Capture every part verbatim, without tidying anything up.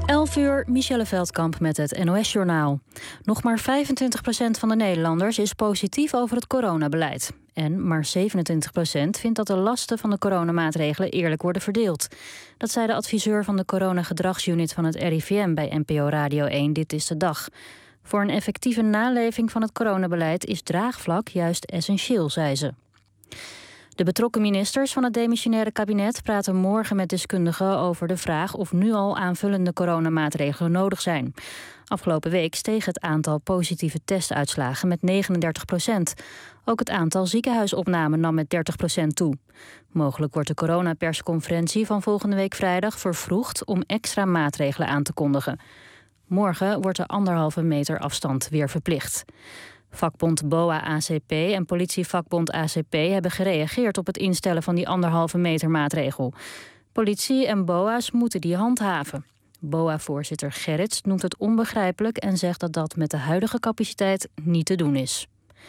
elf uur, Michelle Veldkamp met het N O S-journaal. Nog maar vijfentwintig procent van de Nederlanders is positief over het coronabeleid. En maar zevenentwintig procent vindt dat de lasten van de coronamaatregelen eerlijk worden verdeeld. Dat zei de adviseur van de coronagedragsunit van het R I V M bij N P O Radio één Dit is de Dag. Voor een effectieve naleving van het coronabeleid is draagvlak juist essentieel, zei ze. De betrokken ministers van het demissionaire kabinet praten morgen met deskundigen over de vraag of nu al aanvullende coronamaatregelen nodig zijn. Afgelopen week steeg het aantal positieve testuitslagen met negenendertig procent. Ook het aantal ziekenhuisopnamen nam met dertig procent toe. Mogelijk wordt de coronapersconferentie van volgende week vrijdag vervroegd om extra maatregelen aan te kondigen. Morgen wordt de anderhalve meter afstand weer verplicht. Vakbond B O A-A C P en politievakbond A C P hebben gereageerd op het instellen van die anderhalve meter maatregel. Politie en B O A's moeten die handhaven. B O A-voorzitter Gerrits noemt het onbegrijpelijk en zegt dat dat met de huidige capaciteit niet te doen is.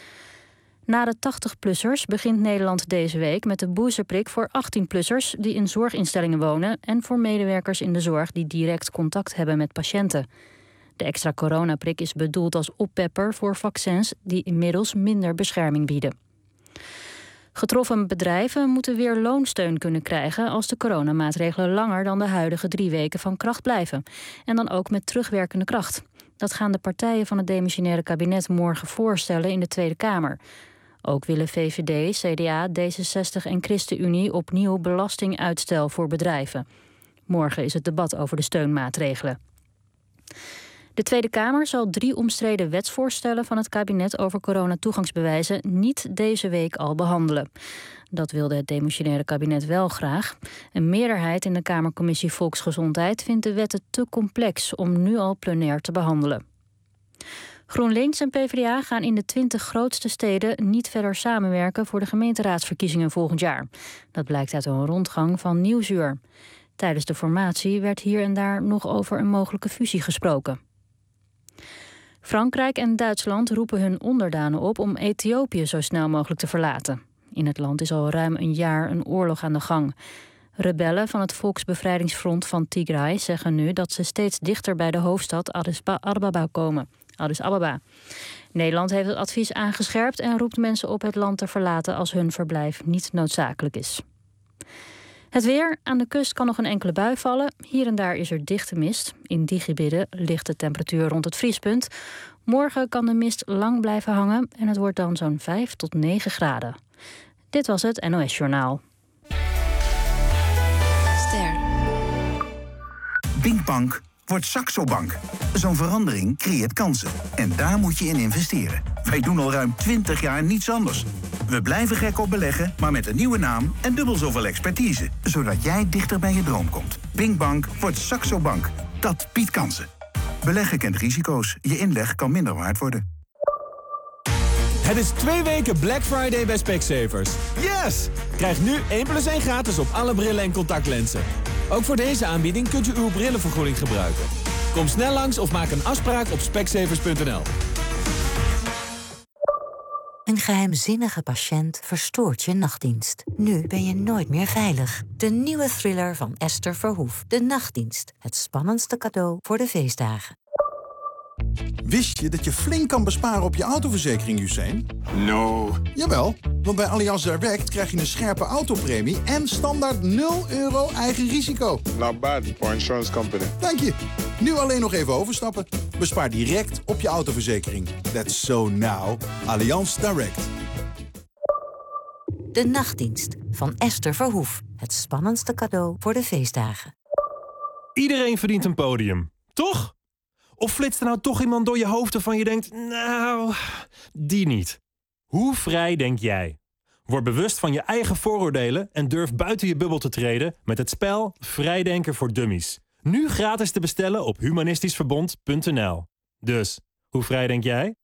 Na de tachtig-plussers begint Nederland deze week met de boosterprik voor achttien-plussers die in zorginstellingen wonen en voor medewerkers in de zorg die direct contact hebben met patiënten. De extra coronaprik is bedoeld als oppepper voor vaccins die inmiddels minder bescherming bieden. Getroffen bedrijven moeten weer loonsteun kunnen krijgen als de coronamaatregelen langer dan de huidige drie weken van kracht blijven. En dan ook met terugwerkende kracht. Dat gaan de partijen van het demissionaire kabinet morgen voorstellen in de Tweede Kamer. Ook willen V V D, C D A, D zesenzestig en ChristenUnie opnieuw belastinguitstel voor bedrijven. Morgen is het debat over de steunmaatregelen. De Tweede Kamer zal drie omstreden wetsvoorstellen van het kabinet over coronatoegangsbewijzen niet deze week al behandelen. Dat wilde het demissionaire kabinet wel graag. Een meerderheid in de Kamercommissie Volksgezondheid vindt de wetten te complex om nu al plenair te behandelen. GroenLinks en P v d A gaan in de twintig grootste steden niet verder samenwerken voor de gemeenteraadsverkiezingen volgend jaar. Dat blijkt uit een rondgang van Nieuwsuur. Tijdens de formatie werd hier en daar nog over een mogelijke fusie gesproken. Frankrijk en Duitsland roepen hun onderdanen op om Ethiopië zo snel mogelijk te verlaten. In het land is al ruim een jaar een oorlog aan de gang. Rebellen van het Volksbevrijdingsfront van Tigray zeggen nu dat ze steeds dichter bij de hoofdstad Addis Ababa komen. Addis Ababa. Nederland heeft het advies aangescherpt en roept mensen op het land te verlaten als hun verblijf niet noodzakelijk is. Het weer. Aan de kust kan nog een enkele bui vallen. Hier en daar is er dichte mist. In die gebieden ligt de temperatuur rond het vriespunt. Morgen kan de mist lang blijven hangen en het wordt dan zo'n vijf tot negen graden. Dit was het N O S-journaal. Ster. Pinkbank wordt Saxo Bank. Zo'n verandering creëert kansen. En daar moet je in investeren. Wij doen al ruim twintig jaar niets anders. We blijven gek op beleggen, maar met een nieuwe naam en dubbel zoveel expertise. Zodat jij dichter bij je droom komt. Pinkbank wordt Saxo Bank. Dat biedt kansen. Beleggen kent risico's. Je inleg kan minder waard worden. Het is twee weken Black Friday bij Specsavers. Yes! Krijg nu één plus één gratis op alle brillen en contactlenzen. Ook voor deze aanbieding kunt u uw brillenvergoeding gebruiken. Kom snel langs of maak een afspraak op specsavers punt n l. Een geheimzinnige patiënt verstoort je nachtdienst. Nu ben je nooit meer veilig. De nieuwe thriller van Esther Verhoef. De Nachtdienst. Het spannendste cadeau voor de feestdagen. Wist je dat je flink kan besparen op je autoverzekering, Usain? No. Jawel, want bij Allianz Direct krijg je een scherpe autopremie en standaard nul euro eigen risico. Not bad for insurance company. Dank je. Nu alleen nog even overstappen. Bespaar direct op je autoverzekering. That's so now. Allianz Direct. De Nachtdienst van Esther Verhoef. Het spannendste cadeau voor de feestdagen. Iedereen verdient een podium, toch? Of flitst er nou toch iemand door je hoofd waarvan je denkt, nou, die niet. Hoe vrij denk jij? Word bewust van je eigen vooroordelen en durf buiten je bubbel te treden met het spel Vrijdenken voor Dummies. Nu gratis te bestellen op humanistischverbond punt n l. Dus, hoe vrij denk jij?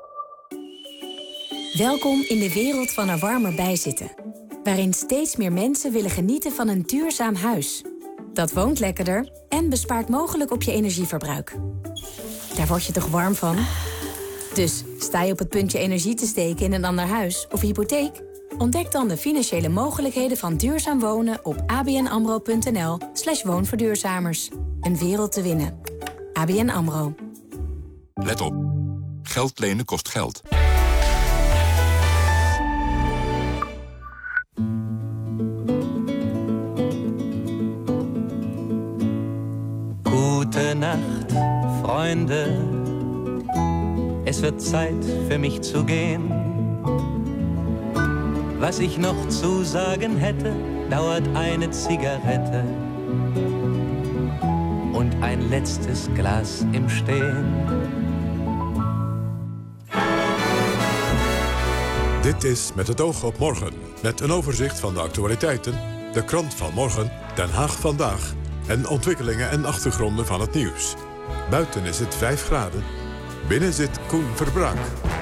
Welkom in de wereld van er warmer bij zitten. Waarin steeds meer mensen willen genieten van een duurzaam huis. Dat woont lekkerder en bespaart mogelijk op je energieverbruik. Daar word je toch warm van? Dus sta je op het punt je energie te steken in een ander huis of hypotheek? Ontdek dan de financiële mogelijkheden van duurzaam wonen op a b n amro punt n l slash woonverduurzamers. Een wereld te winnen. A B N AMRO. Let op. Geld lenen kost geld. Gute Nacht, Freunde. Es wird Zeit für mich zu gehen. Was ich noch zu sagen hätte, dauert eine Zigarette und ein letztes Glas im Stehen. Dit is Met het oog op morgen. Met een overzicht van de actualiteiten, de krant van morgen, Den Haag vandaag en ontwikkelingen en achtergronden van het nieuws. Buiten is het vijf graden. Binnen zit Koen Verbraak.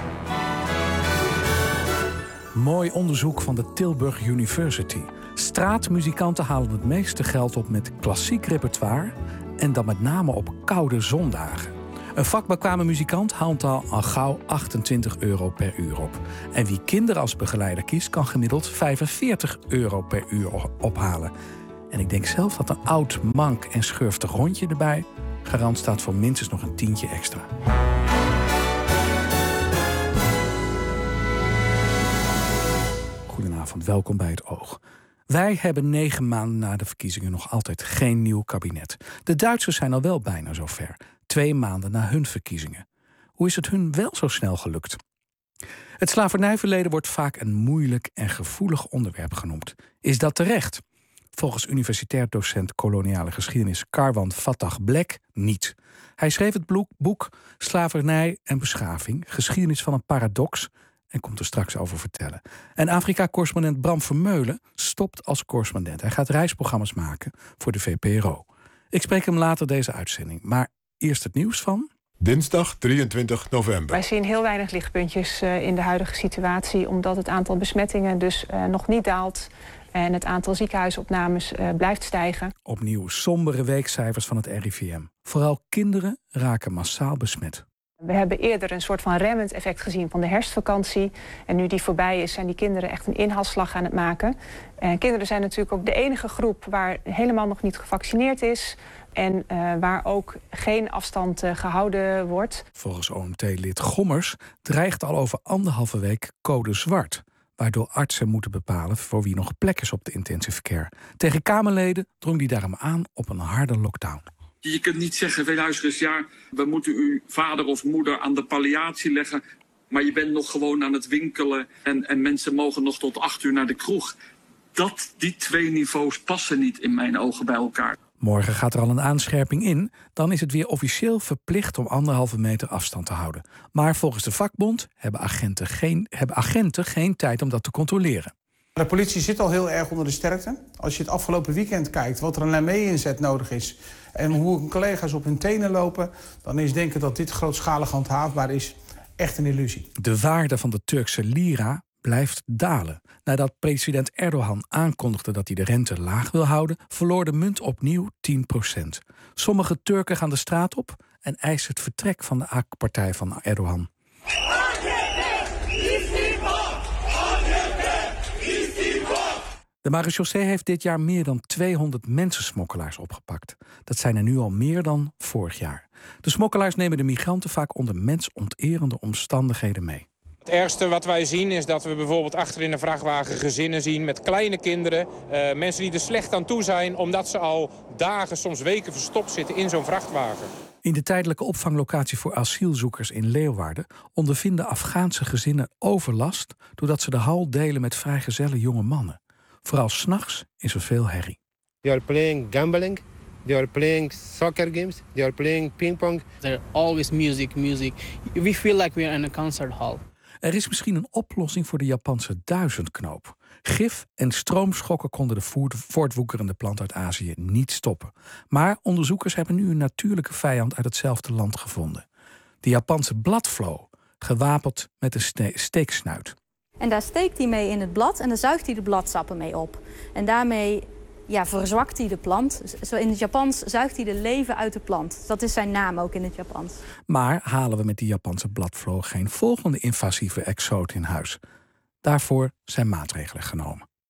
Mooi onderzoek van de Tilburg University. Straatmuzikanten halen het meeste geld op met klassiek repertoire en dan met name op koude zondagen. Een vakbekwame muzikant haalt al al gauw achtentwintig euro per uur op. En wie kinderen als begeleider kiest, kan gemiddeld vijfenveertig euro per uur ophalen. En ik denk zelf dat een oud, mank en schurftig hondje erbij garant staat voor minstens nog een tientje extra. Goedenavond, welkom bij Het Oog. Wij hebben negen maanden na de verkiezingen nog altijd geen nieuw kabinet. De Duitsers zijn al wel bijna zover. Twee maanden na hun verkiezingen. Hoe is het hun wel zo snel gelukt? Het slavernijverleden wordt vaak een moeilijk en gevoelig onderwerp genoemd. Is dat terecht? Volgens universitair docent koloniale geschiedenis Karwan Fatah Black niet. Hij schreef het boek Slavernij en Beschaving, geschiedenis van een paradox, en komt er straks over vertellen. En Afrika-correspondent Bram Vermeulen stopt als correspondent. Hij gaat reisprogramma's maken voor de V P R O. Ik spreek hem later deze uitzending. Maar eerst het nieuws van Dinsdag drieëntwintig november. Wij zien heel weinig lichtpuntjes uh, in de huidige situatie, omdat het aantal besmettingen dus uh, nog niet daalt en het aantal ziekenhuisopnames uh, blijft stijgen. Opnieuw sombere weekcijfers van het R I V M. Vooral kinderen raken massaal besmet. We hebben eerder een soort van remmend effect gezien van de herfstvakantie. En nu die voorbij is, zijn die kinderen echt een inhaalslag aan het maken. En kinderen zijn natuurlijk ook de enige groep waar helemaal nog niet gevaccineerd is. En uh, waar ook geen afstand uh, gehouden wordt. Volgens O M T-lid Gommers dreigt al over anderhalve week code zwart, waardoor artsen moeten bepalen voor wie nog plek is op de intensive care. Tegen Kamerleden drong die daarom aan op een harde lockdown. Je kunt niet zeggen, luister eens, ja, we moeten uw vader of moeder aan de palliatie leggen, maar je bent nog gewoon aan het winkelen en, en mensen mogen nog tot acht uur naar de kroeg. Dat, die twee niveaus passen niet in mijn ogen bij elkaar. Morgen gaat er al een aanscherping in. Dan is het weer officieel verplicht om anderhalve meter afstand te houden. Maar volgens de vakbond hebben agenten geen, hebben agenten geen tijd om dat te controleren. De politie zit al heel erg onder de sterkte. Als je het afgelopen weekend kijkt wat er een mee-inzet nodig is en hoe collega's op hun tenen lopen, dan is denken dat dit grootschalig handhaafbaar is echt een illusie. De waarde van de Turkse lira blijft dalen. Nadat president Erdogan aankondigde dat hij de rente laag wil houden, verloor de munt opnieuw tien procent. Sommige Turken gaan de straat op en eisen het vertrek van de A K-partij van Erdogan. De marechaussee heeft dit jaar meer dan tweehonderd mensensmokkelaars opgepakt. Dat zijn er nu al meer dan vorig jaar. De smokkelaars nemen de migranten vaak onder mensonterende omstandigheden mee. Het ergste wat wij zien is dat we bijvoorbeeld achter in een vrachtwagen gezinnen zien met kleine kinderen. Uh, mensen die er slecht aan toe zijn omdat ze al dagen, soms weken verstopt zitten in zo'n vrachtwagen. In de tijdelijke opvanglocatie voor asielzoekers in Leeuwarden ondervinden Afghaanse gezinnen overlast doordat ze de hal delen met vrijgezelle jonge mannen. Vooral 's nachts is er veel herrie. They are playing gambling, they are playing soccer games, they are playing ping-pong. There's always music, music. We feel like we are in a concert hall. Er is misschien een oplossing voor de Japanse duizendknoop. Gif en stroomschokken konden de voortwoekerende plant uit Azië niet stoppen. Maar onderzoekers hebben nu een natuurlijke vijand uit hetzelfde land gevonden. De Japanse bladvlo, gewapend met een steeksnuit. En daar steekt hij mee in het blad en dan zuigt hij de bladsappen mee op. En daarmee ja, verzwakt hij de plant. Zo in het Japans zuigt hij de leven uit de plant. Dat is zijn naam ook in het Japans. Maar halen we met die Japanse bladvloog geen volgende invasieve exoot in huis? Daarvoor zijn maatregelen genomen.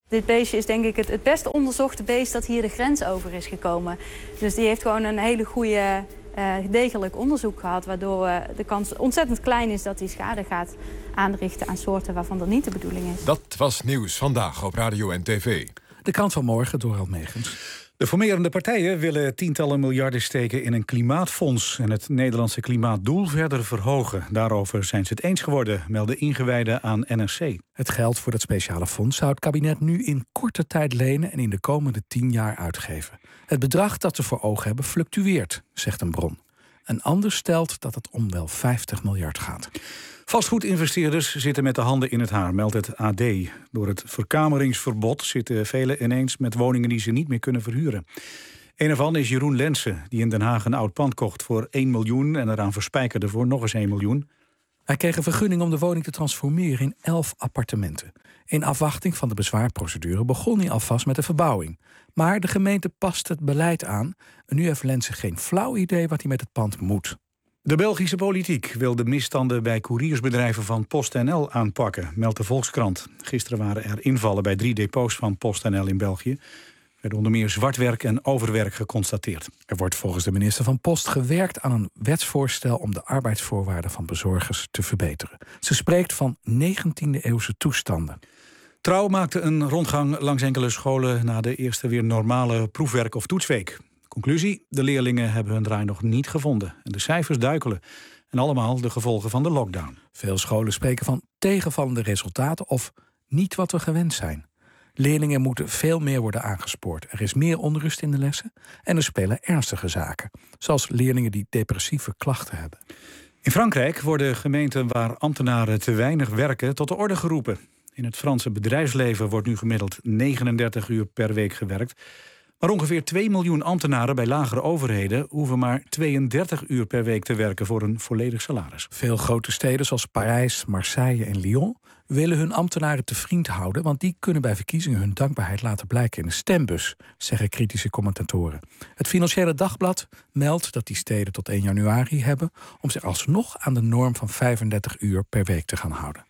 Dit beestje is denk ik het, het beste onderzochte beest dat hier de grens over is gekomen. Dus die heeft gewoon een hele goede, uh, degelijk onderzoek gehad, waardoor uh, de kans ontzettend klein is dat hij schade gaat aanrichten aan soorten waarvan dat niet de bedoeling is. Dat was Nieuws Vandaag op Radio en tv. De krant van morgen, Dorald Megens. De formerende partijen willen tientallen miljarden steken in een klimaatfonds en het Nederlandse klimaatdoel verder verhogen. Daarover zijn ze het eens geworden, melden ingewijden aan N R C. Het geld voor dat speciale fonds zou het kabinet nu in korte tijd lenen en in de komende tien jaar uitgeven. Het bedrag dat ze voor ogen hebben fluctueert, zegt een bron. Een ander stelt dat het om wel vijftig miljard gaat. Vastgoedinvesteerders zitten met de handen in het haar, meldt het A D. Door het verkameringsverbod zitten velen ineens met woningen die ze niet meer kunnen verhuren. Een ervan is Jeroen Lensen, die in Den Haag een oud pand kocht voor één miljoen... en eraan verspijkerde voor nog eens één miljoen. Hij kreeg een vergunning om de woning te transformeren in elf appartementen. In afwachting van de bezwaarprocedure begon hij alvast met de verbouwing. Maar de gemeente past het beleid aan en nu heeft Lensen geen flauw idee wat hij met het pand moet. De Belgische politiek wil de misstanden bij couriersbedrijven van PostNL aanpakken, meldt de Volkskrant. Gisteren waren er invallen bij drie depots van PostNL in België. Er werd onder meer zwartwerk en overwerk geconstateerd. Er wordt volgens de minister van Post gewerkt aan een wetsvoorstel om de arbeidsvoorwaarden van bezorgers te verbeteren. Ze spreekt van negentiende-eeuwse toestanden. Trouw maakte een rondgang langs enkele scholen na de eerste weer normale proefwerk- of toetsweek. Conclusie, de leerlingen hebben hun draai nog niet gevonden. En de cijfers duikelen. En allemaal de gevolgen van de lockdown. Veel scholen spreken van tegenvallende resultaten of niet wat we gewend zijn. Leerlingen moeten veel meer worden aangespoord. Er is meer onrust in de lessen en er spelen ernstige zaken. Zoals leerlingen die depressieve klachten hebben. In Frankrijk worden gemeenten waar ambtenaren te weinig werken tot de orde geroepen. In het Franse bedrijfsleven wordt nu gemiddeld negenendertig uur per week gewerkt. Maar ongeveer twee miljoen ambtenaren bij lagere overheden hoeven maar tweeëndertig uur per week te werken voor een volledig salaris. Veel grote steden zoals Parijs, Marseille en Lyon willen hun ambtenaren te vriend houden, want die kunnen bij verkiezingen hun dankbaarheid laten blijken in de stembus, zeggen kritische commentatoren. Het Financiële Dagblad meldt dat die steden tot één januari hebben om zich alsnog aan de norm van vijfendertig uur per week te gaan houden.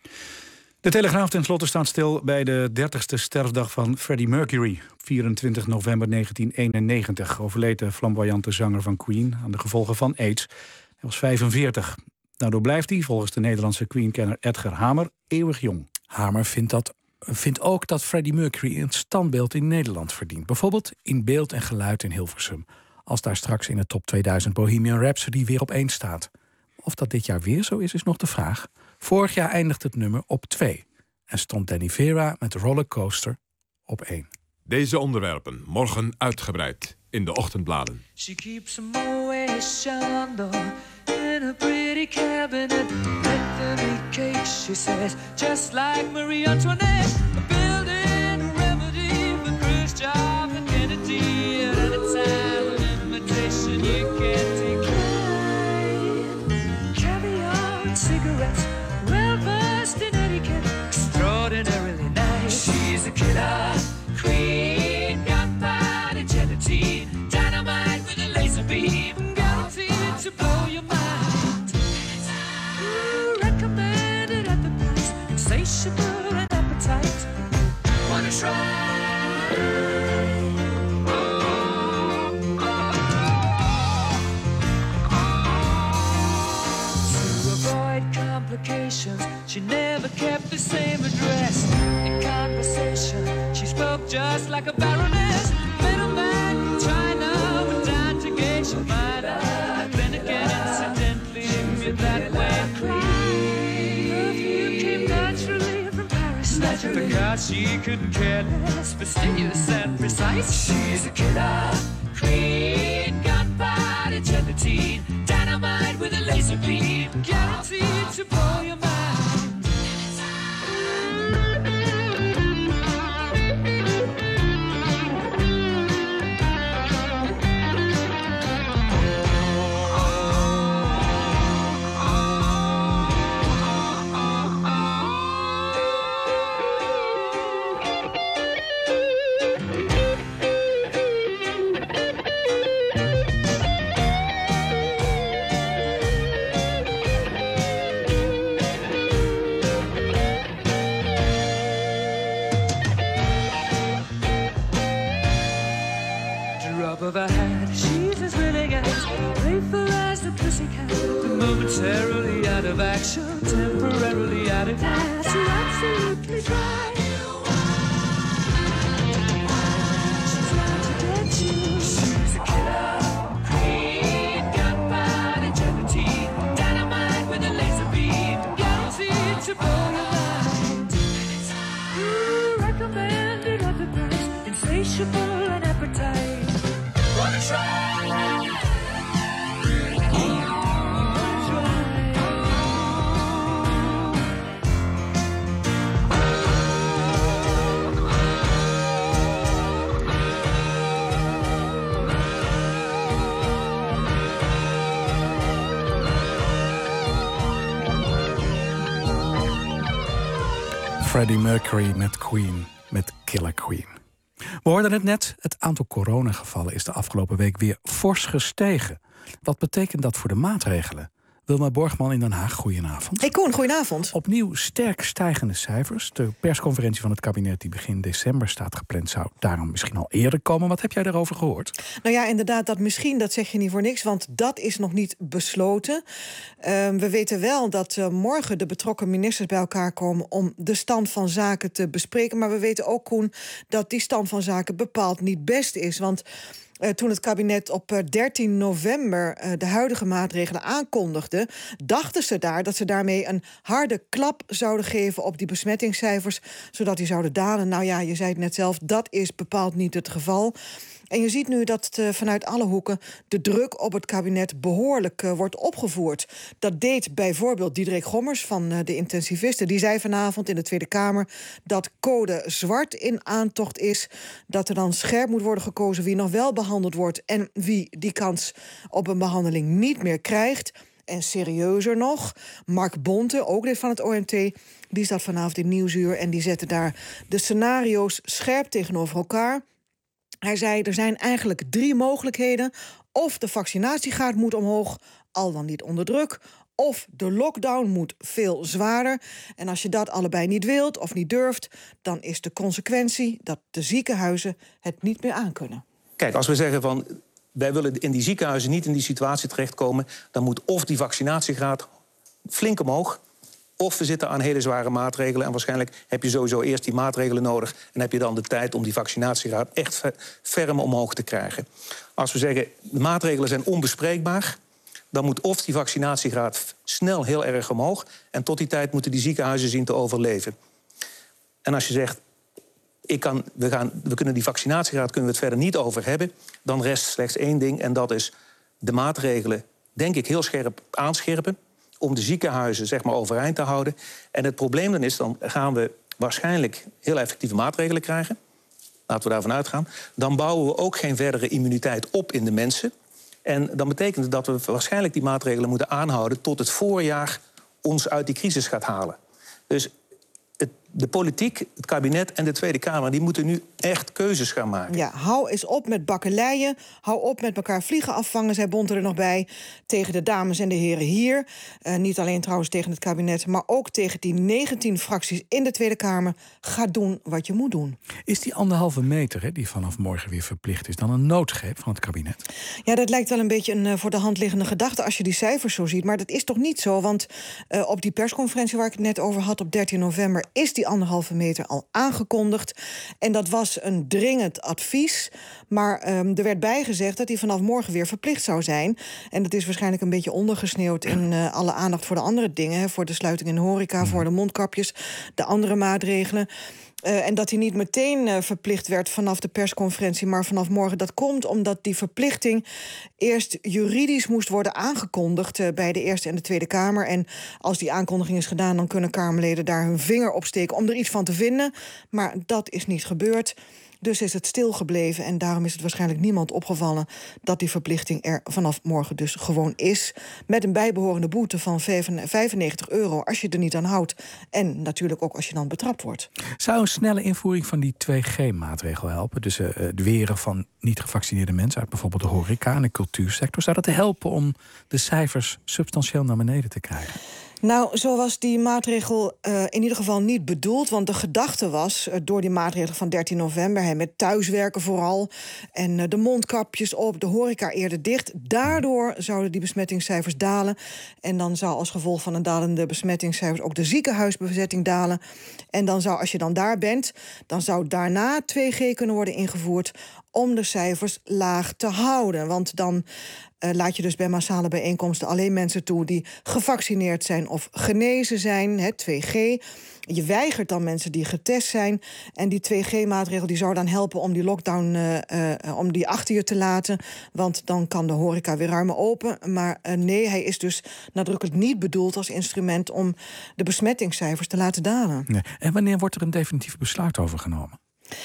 De Telegraaf tenslotte staat stil bij de dertigste sterfdag van Freddie Mercury. Op vierentwintig november negentien eenennegentig overleed de flamboyante zanger van Queen aan de gevolgen van AIDS. Hij was vijfenveertig. Daardoor blijft hij, volgens de Nederlandse Queen-kenner Edgar Hamer, eeuwig jong. Hamer vindt, dat, vindt ook dat Freddie Mercury een standbeeld in Nederland verdient. Bijvoorbeeld in beeld en geluid in Hilversum. Als daar straks in de top tweeduizend Bohemian Rhapsody weer op één staat. Of dat dit jaar weer zo is, is nog de vraag. Vorig jaar eindigt het nummer op twee. En stond Danny Vera met Rollercoaster op één. Deze onderwerpen morgen uitgebreid in de ochtendbladen. She keeps a Moet Chandon in a pretty cabinet. Let them eat cake, she says, just like Marie Antoinette. A building a remedy for Khrushchev and Kennedy. At any time of invitation you can't decline. Caviar and cigarettes, well versed in etiquette, extraordinarily nice. She's a killer queen, gunpowder gelatine, dynamite with a laser beam, guaranteed to blow your mind. Ooh, recommended at the price, insatiable and appetite. Wanna try? She never kept the same address. In conversation, she spoke just like a baroness. Middleman from China went down to gauge your mind. Then again, incidentally, you're that way. Perfume came naturally from Paris. Because she couldn't care less, fastidious and precise. She's a killer queen, gunpowder gelatine, dynamite with a laser beam, guaranteed to blow your mind. music hand, momentarily out of action, temporarily out of gas. You're absolutely dry. She's out to get you. She's a killer queen, gunpowder, gelatine, dynamite with a laser beam, guaranteed to blow your mind. Ooh, recommended at the price, insatiable and appetite. Wanna try? Freddie Mercury met Queen, met Killer Queen. We hoorden het net, het aantal coronagevallen is de afgelopen week weer fors gestegen. Wat betekent dat voor de maatregelen? Wilma Borgman in Den Haag, goedenavond. Hey Koen, goedenavond. Opnieuw sterk stijgende cijfers. De persconferentie van het kabinet die begin december staat gepland zou daarom misschien al eerder komen. Wat heb jij daarover gehoord? Nou ja, inderdaad, dat misschien, dat zeg je niet voor niks, want dat is nog niet besloten. Uh, we weten wel dat uh, morgen de betrokken ministers bij elkaar komen om de stand van zaken te bespreken. Maar we weten ook, Koen, dat die stand van zaken bepaald niet best is. Want Uh, toen het kabinet op uh, dertien november uh, de huidige maatregelen aankondigde, dachten ze daar dat ze daarmee een harde klap zouden geven op die besmettingscijfers, zodat die zouden dalen. Nou ja, je zei het net zelf, dat is bepaald niet het geval. En je ziet nu dat uh, vanuit alle hoeken de druk op het kabinet behoorlijk uh, wordt opgevoerd. Dat deed bijvoorbeeld Diederik Gommers van uh, de intensivisten. Die zei vanavond in de Tweede Kamer dat code zwart in aantocht is. Dat er dan scherp moet worden gekozen wie nog wel behandeld wordt en wie die kans op een behandeling niet meer krijgt. En serieuzer nog, Mark Bonte, ook lid van het O M T, die zat vanavond in Nieuwsuur en die zette daar de scenario's scherp tegenover elkaar. Hij zei, er zijn eigenlijk drie mogelijkheden. Of de vaccinatiegraad moet omhoog, al dan niet onder druk. Of de lockdown moet veel zwaarder. En als je dat allebei niet wilt of niet durft, dan is de consequentie dat de ziekenhuizen het niet meer aankunnen. Kijk, als we zeggen van wij willen in die ziekenhuizen niet in die situatie terechtkomen, dan moet of die vaccinatiegraad flink omhoog, of we zitten aan hele zware maatregelen. En waarschijnlijk heb je sowieso eerst die maatregelen nodig en heb je dan de tijd om die vaccinatiegraad echt ferm omhoog te krijgen. Als we zeggen, de maatregelen zijn onbespreekbaar, dan moet of die vaccinatiegraad snel heel erg omhoog, en tot die tijd moeten die ziekenhuizen zien te overleven. En als je zegt, ik kan, we, gaan, we kunnen die vaccinatiegraad kunnen we het verder niet over hebben, dan rest slechts één ding, en dat is de maatregelen, denk ik, heel scherp aanscherpen om de ziekenhuizen zeg maar overeind te houden. En het probleem dan is, dan gaan we waarschijnlijk heel effectieve maatregelen krijgen. Laten we daarvan uitgaan. Dan bouwen we ook geen verdere immuniteit op in de mensen. En dan betekent het dat we waarschijnlijk die maatregelen moeten aanhouden tot het voorjaar ons uit die crisis gaat halen. Dus het, de politiek, het kabinet en de Tweede Kamer, die moeten nu echt keuzes gaan maken. Ja, hou eens op met bakkeleien. Hou op met elkaar vliegen afvangen, zei Bonte er nog bij. Tegen de dames en de heren hier. Uh, niet alleen trouwens tegen het kabinet, maar ook tegen die negentien fracties in de Tweede Kamer. Ga doen wat je moet doen. Is die anderhalve meter, hè, die vanaf morgen weer verplicht is, dan een noodgreep van het kabinet? Ja, dat lijkt wel een beetje een uh, voor de hand liggende gedachte als je die cijfers zo ziet. Maar dat is toch niet zo? Want uh, op die persconferentie waar ik het net over had op dertien november... is die anderhalve meter al aangekondigd. En dat was een dringend advies. Maar um, er werd bijgezegd dat die vanaf morgen weer verplicht zou zijn. En dat is waarschijnlijk een beetje ondergesneeuwd in uh, alle aandacht voor de andere dingen. Hè, voor de sluiting in de horeca, voor de mondkapjes, de andere maatregelen. Uh, en dat hij niet meteen uh, verplicht werd vanaf de persconferentie, maar vanaf morgen. Dat komt omdat die verplichting eerst juridisch moest worden aangekondigd uh, bij de Eerste en de Tweede Kamer. En als die aankondiging is gedaan, dan kunnen Kamerleden daar hun vinger op steken om er iets van te vinden. Maar dat is niet gebeurd. Dus is het stilgebleven en daarom is het waarschijnlijk niemand opgevallen dat die verplichting er vanaf morgen dus gewoon is. Met een bijbehorende boete van vijfennegentig euro als je er niet aan houdt. En natuurlijk ook als je dan betrapt wordt. Zou een snelle invoering van die twee G-maatregel helpen? Dus uh, het weren van niet gevaccineerde mensen uit bijvoorbeeld de horeca en de cultuursector. Zou dat helpen om de cijfers substantieel naar beneden te krijgen? Nou, zo was die maatregel uh, in ieder geval niet bedoeld. Want de gedachte was, uh, door die maatregel van dertien november... Hè, met thuiswerken vooral, en uh, de mondkapjes op, de horeca eerder dicht... daardoor zouden die besmettingscijfers dalen. En dan zou als gevolg van een dalende besmettingscijfers... ook de ziekenhuisbezetting dalen. En dan zou, als je dan daar bent, dan zou daarna twee G kunnen worden ingevoerd... om de cijfers laag te houden. Want dan uh, laat je dus bij massale bijeenkomsten alleen mensen toe... die gevaccineerd zijn of genezen zijn, hè, twee G. Je weigert dan mensen die getest zijn. En die twee G-maatregel die zou dan helpen om die lockdown uh, uh, om die achter je te laten. Want dan kan de horeca weer ruimer open. Maar uh, nee, hij is dus nadrukkelijk niet bedoeld als instrument... om de besmettingscijfers te laten dalen. Nee. En wanneer wordt er een definitief besluit over genomen?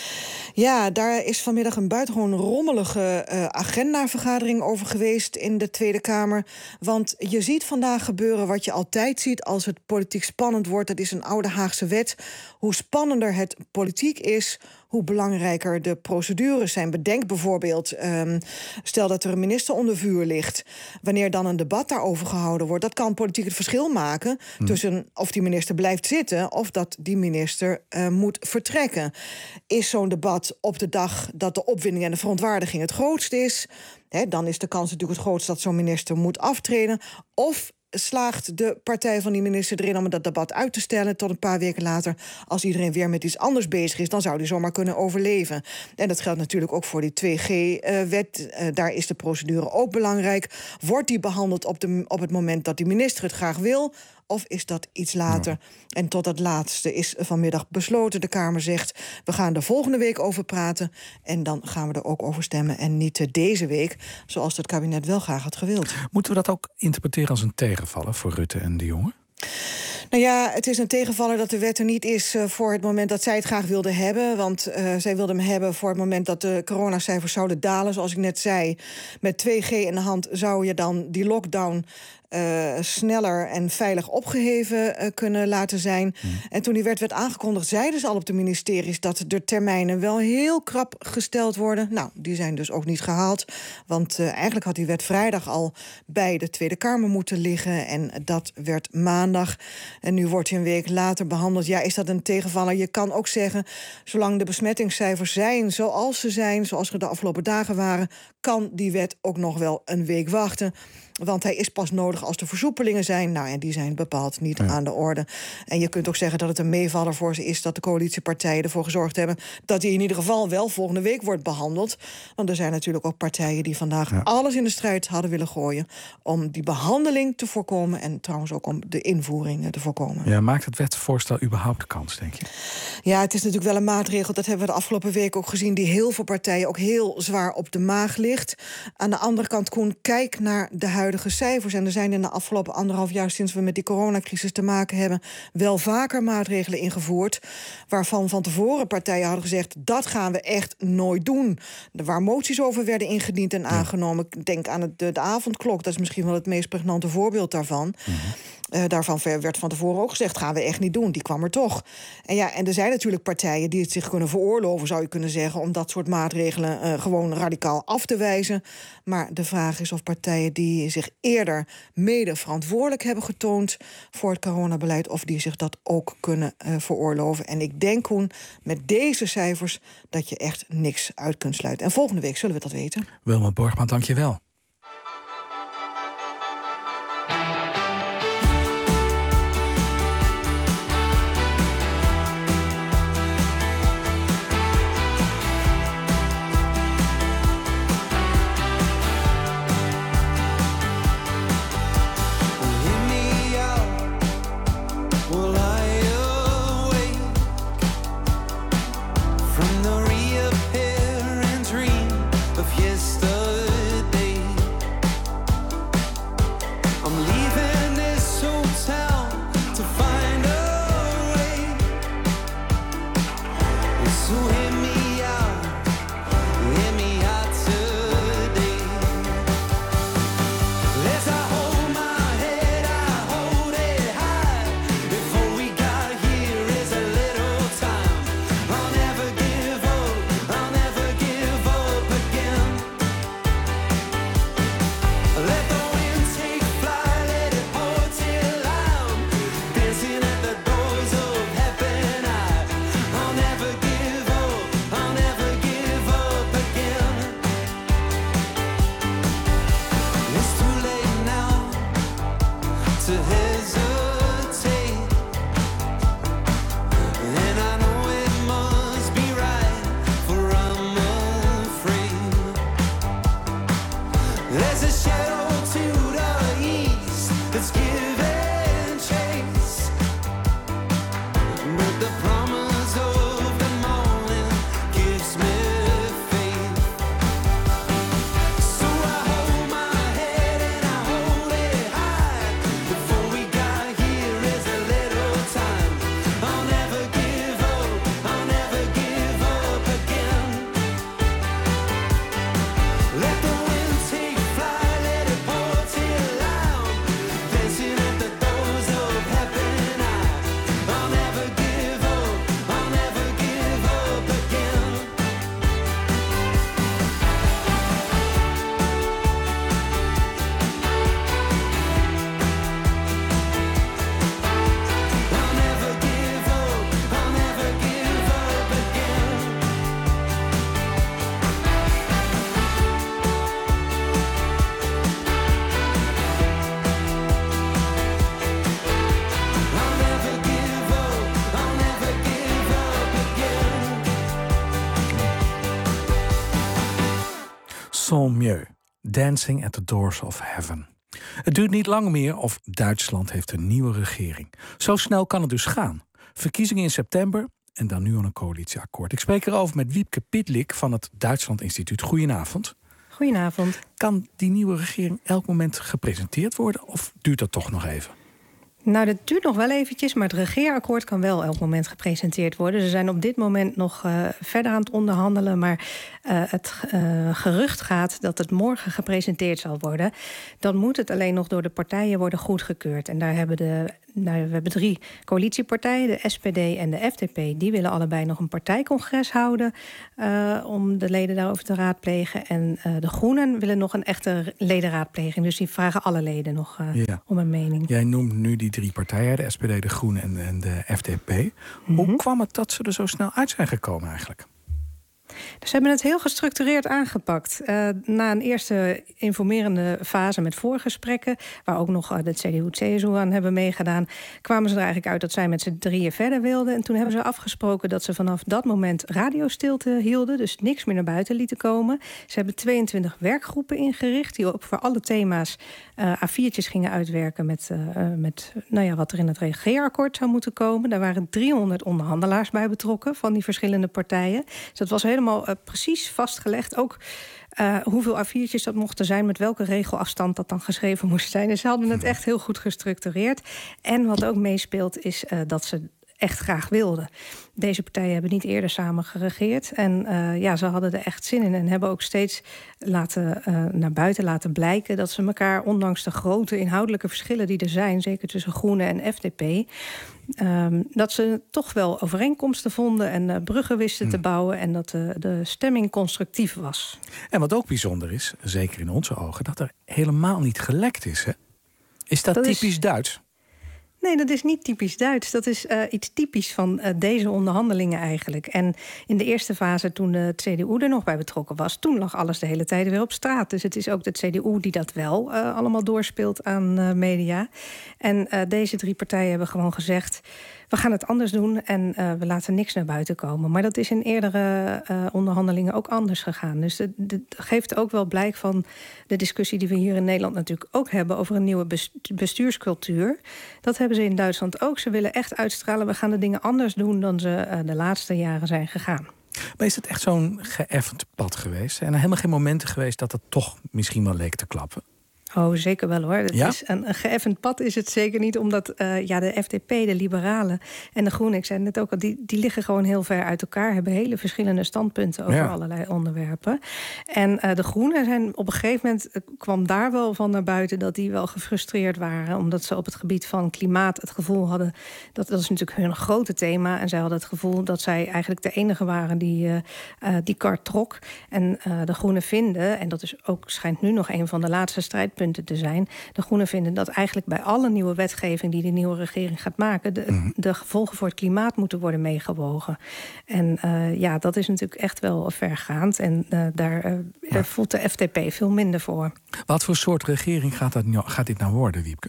Ja, daar is vanmiddag een buitengewoon rommelige uh, agendavergadering over geweest in de Tweede Kamer. Want je ziet vandaag gebeuren wat je altijd ziet als het politiek spannend wordt. Dat is een oude Haagse wet. Hoe spannender het politiek is, hoe belangrijker de procedures zijn. Bedenk bijvoorbeeld, um, stel dat er een minister onder vuur ligt. Wanneer dan een debat daarover gehouden wordt, dat kan politiek het verschil maken hmm. tussen of die minister blijft zitten of dat die minister uh, moet vertrekken. Is zo'n debat op de dag dat de opwinding en de verontwaardiging het grootst is, hè, dan is de kans natuurlijk het grootst dat zo'n minister moet aftreden. Of slaagt de partij van die minister erin om dat debat uit te stellen tot een paar weken later, als iedereen weer met iets anders bezig is, dan zou die zomaar kunnen overleven. En dat geldt natuurlijk ook voor die twee G-wet. Uh, daar is de procedure ook belangrijk. Wordt die behandeld op, de, op het moment dat die minister het graag wil? Of is dat iets later? Ja. En tot dat laatste is vanmiddag besloten. De Kamer zegt, we gaan er volgende week over praten. En dan gaan we er ook over stemmen. En niet deze week, zoals het kabinet wel graag had gewild. Moeten we dat ook interpreteren als een tegenvaller voor Rutte en De Jonge? Nou ja, het is een tegenvaller dat de wet er niet is uh, voor het moment dat zij het graag wilden hebben. Want uh, zij wilden hem hebben voor het moment dat de coronacijfers zouden dalen. Zoals ik net zei, met twee G in de hand zou je dan die lockdown Uh, sneller en veilig opgeheven uh, kunnen laten zijn. Mm. En toen die wet werd aangekondigd, zeiden ze al op de ministeries dat de termijnen wel heel krap gesteld worden. Nou, die zijn dus ook niet gehaald. Want uh, eigenlijk had die wet vrijdag al bij de Tweede Kamer moeten liggen. En dat werd maandag. En nu wordt hij een week later behandeld. Ja, is dat een tegenvaller? Je kan ook zeggen, zolang de besmettingscijfers zijn zoals ze zijn, zoals ze de afgelopen dagen waren, kan die wet ook nog wel een week wachten. Want hij is pas nodig als er versoepelingen zijn. Nou, en die zijn bepaald niet ja. aan de orde. En je kunt ook zeggen dat het een meevaller voor ze is dat de coalitiepartijen ervoor gezorgd hebben dat hij in ieder geval wel volgende week wordt behandeld. Want er zijn natuurlijk ook partijen die vandaag ja. alles in de strijd hadden willen gooien om die behandeling te voorkomen en trouwens ook om de invoering te voorkomen. Ja, maakt het wetsvoorstel überhaupt kans, denk je? Ja, het is natuurlijk wel een maatregel, dat hebben we de afgelopen week ook gezien, die heel veel partijen ook heel zwaar op de maag ligt. Aan de andere kant, Koen, kijk naar de huidige cijfers. En er zijn in de afgelopen anderhalf jaar, sinds we met die coronacrisis te maken hebben, wel vaker maatregelen ingevoerd, waarvan van tevoren partijen hadden gezegd, dat gaan we echt nooit doen. Waar moties over werden ingediend en aangenomen. Ik denk aan het, de, de avondklok, dat is misschien wel het meest pregnante voorbeeld daarvan. Mm-hmm. Uh, daarvan werd van tevoren ook gezegd, gaan we echt niet doen. Die kwam er toch. En ja, en er zijn natuurlijk partijen die het zich kunnen veroorloven, zou je kunnen zeggen, om dat soort maatregelen uh, gewoon radicaal af te wijzen. Maar de vraag is of partijen die zich eerder mede verantwoordelijk hebben getoond voor het coronabeleid, of die zich dat ook kunnen uh, veroorloven. En ik denk, Koen, met deze cijfers dat je echt niks uit kunt sluiten. En volgende week zullen we dat weten. Wilma Borgman, dank je wel. From the reappearing dream of yesterday. Sans mieux. Dancing at the Doors of Heaven. Het duurt niet lang meer of Duitsland heeft een nieuwe regering. Zo snel kan het dus gaan. Verkiezingen in september en dan nu al een coalitieakkoord. Ik spreek erover met Wiebke Pitlik van het Duitsland Instituut. Goedenavond. Goedenavond. Kan die nieuwe regering elk moment gepresenteerd worden of duurt dat toch nog even? Nou, dat duurt nog wel eventjes, maar het regeerakkoord kan wel elk moment gepresenteerd worden. Ze zijn op dit moment nog uh, verder aan het onderhandelen, maar uh, het uh, gerucht gaat dat het morgen gepresenteerd zal worden. Dan moet het alleen nog door de partijen worden goedgekeurd. En daar hebben de, nou, we hebben drie coalitiepartijen, de S P D en de F D P. Die willen allebei nog een partijcongres houden uh, om de leden daarover te raadplegen. En uh, de Groenen willen nog een echte ledenraadpleging. Dus die vragen alle leden nog uh, ja. om een mening. Jij noemt nu die drie partijen, de S P D, de Groenen en, en de F D P. Mm-hmm. Hoe kwam het dat ze er zo snel uit zijn gekomen eigenlijk? Dus ze hebben het heel gestructureerd aangepakt. Uh, na een eerste informerende fase met voorgesprekken, waar ook nog uh, de C D U, C S U aan hebben meegedaan, kwamen ze er eigenlijk uit dat zij met z'n drieën verder wilden. En toen hebben ze afgesproken dat ze vanaf dat moment radiostilte hielden, dus niks meer naar buiten lieten komen. Ze hebben tweeëntwintig werkgroepen ingericht, die ook voor alle thema's uh, A viertjes gingen uitwerken met, uh, met nou ja, wat er in het regeerakkoord zou moeten komen. Daar waren driehonderd onderhandelaars bij betrokken van die verschillende partijen. Dus dat was helemaal uh, precies vastgelegd. Ook uh, hoeveel A viertjes dat mochten zijn, met welke regelafstand dat dan geschreven moest zijn. Dus ze hadden het echt heel goed gestructureerd. En wat ook meespeelt is uh, dat ze echt graag wilden. Deze partijen hebben niet eerder samen geregeerd. En uh, ja, ze hadden er echt zin in. En hebben ook steeds laten, uh, naar buiten laten blijken dat ze elkaar, ondanks de grote inhoudelijke verschillen die er zijn, zeker tussen Groenen en F D P, Um, dat ze toch wel overeenkomsten vonden en uh, bruggen wisten hmm. te bouwen en dat uh, de stemming constructief was. En wat ook bijzonder is, zeker in onze ogen, dat er helemaal niet gelekt is. Hè? Is dat, dat typisch is... Duits? Nee, dat is niet typisch Duits. Dat is uh, iets typisch van uh, deze onderhandelingen eigenlijk. En in de eerste fase, toen de C D U er nog bij betrokken was, toen lag alles de hele tijd weer op straat. Dus het is ook de C D U die dat wel uh, allemaal doorspeelt aan uh, media. En uh, deze drie partijen hebben gewoon gezegd, we gaan het anders doen en uh, we laten niks naar buiten komen. Maar dat is in eerdere uh, onderhandelingen ook anders gegaan. Dus dat geeft ook wel blijk van de discussie die we hier in Nederland natuurlijk ook hebben over een nieuwe bestuurscultuur. Dat hebben ze in Duitsland ook. Ze willen echt uitstralen, we gaan de dingen anders doen dan ze uh, de laatste jaren zijn gegaan. Maar is het echt zo'n geëffend pad geweest? En er helemaal geen momenten geweest dat het toch misschien wel leek te klappen? Oh, zeker wel hoor. Het ja? is een, een geëffend pad is het zeker niet, omdat uh, ja, de F D P, de Liberalen en de Groenen, ik zei net ook al, die, die liggen gewoon heel ver uit elkaar, hebben hele verschillende standpunten over ja. allerlei onderwerpen. En uh, de Groenen zijn op een gegeven moment, uh, kwam daar wel van naar buiten dat die wel gefrustreerd waren, omdat ze op het gebied van klimaat het gevoel hadden, dat, dat is natuurlijk hun grote thema, en zij hadden het gevoel dat zij eigenlijk de enige waren die uh, uh, die kar trok. En uh, de Groenen vinden, en dat is ook schijnt nu nog een van de laatste strijdpunten te zijn. De Groenen vinden dat eigenlijk bij alle nieuwe wetgeving die de nieuwe regering gaat maken, de, mm. de gevolgen voor het klimaat moeten worden meegewogen. En uh, ja, dat is natuurlijk echt wel vergaand. En uh, daar uh, ja. voelt de F D P veel minder voor. Wat voor soort regering gaat, dat, gaat dit nou worden, Wiebke?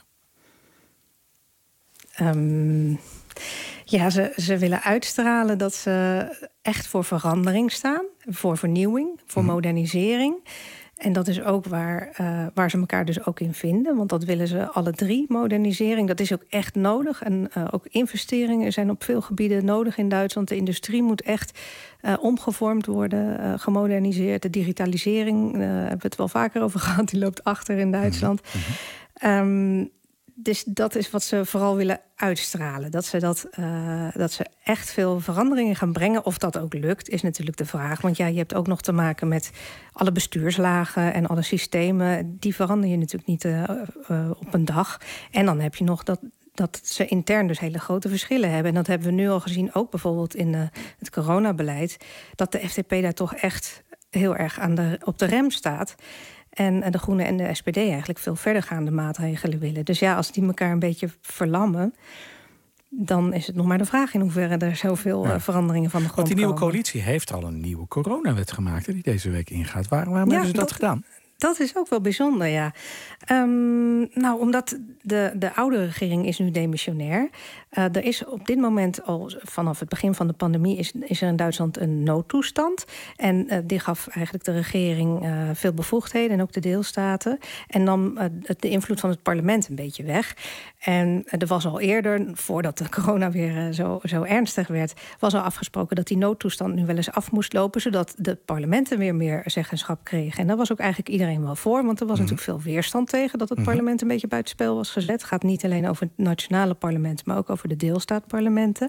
Um, ja, ze, ze willen uitstralen dat ze echt voor verandering staan, voor vernieuwing, voor mm. modernisering. En dat is ook waar, uh, waar ze elkaar dus ook in vinden. Want dat willen ze alle drie, modernisering. Dat is ook echt nodig. En uh, ook investeringen zijn op veel gebieden nodig in Duitsland. De industrie moet echt uh, omgevormd worden, uh, gemoderniseerd. De digitalisering, uh, hebben we het wel vaker over gehad, die loopt achter in Duitsland. Mm-hmm. Um, Dus dat is wat ze vooral willen uitstralen. Dat ze, dat, uh, dat ze echt veel veranderingen gaan brengen. Of dat ook lukt, is natuurlijk de vraag. Want ja, je hebt ook nog te maken met alle bestuurslagen en alle systemen. Die verander je natuurlijk niet uh, uh, op een dag. En dan heb je nog dat, dat ze intern dus hele grote verschillen hebben. En dat hebben we nu al gezien, ook bijvoorbeeld in uh, het coronabeleid. Dat de F D P daar toch echt heel erg aan de, op de rem staat. En de Groenen en de S P D eigenlijk veel verdergaande maatregelen willen. Dus ja, als die elkaar een beetje verlammen, dan is het nog maar de vraag in hoeverre er zoveel ja. veranderingen van de grond komen. Want die nieuwe komen. coalitie heeft al een nieuwe coronawet gemaakt, hè, die deze week ingaat. Waar, waarom ja, hebben ze dat, dat gedaan? Dat is ook wel bijzonder, ja. Um, nou, omdat de, de oude regering is nu demissionair. Uh, er is op dit moment al vanaf het begin van de pandemie is, is er in Duitsland een noodtoestand. En uh, die gaf eigenlijk de regering uh, veel bevoegdheden en ook de deelstaten. En nam uh, de invloed van het parlement een beetje weg. En uh, er was al eerder, voordat de corona weer uh, zo, zo ernstig werd, was al afgesproken dat die noodtoestand nu wel eens af moest lopen, zodat de parlementen weer meer zeggenschap kregen. En daar was ook eigenlijk iedereen wel voor, want er was mm-hmm. natuurlijk veel weerstand tegen dat het mm-hmm. parlement een beetje buitenspel was gezet. Het gaat niet alleen over het nationale parlement, maar ook over de deelstaatparlementen.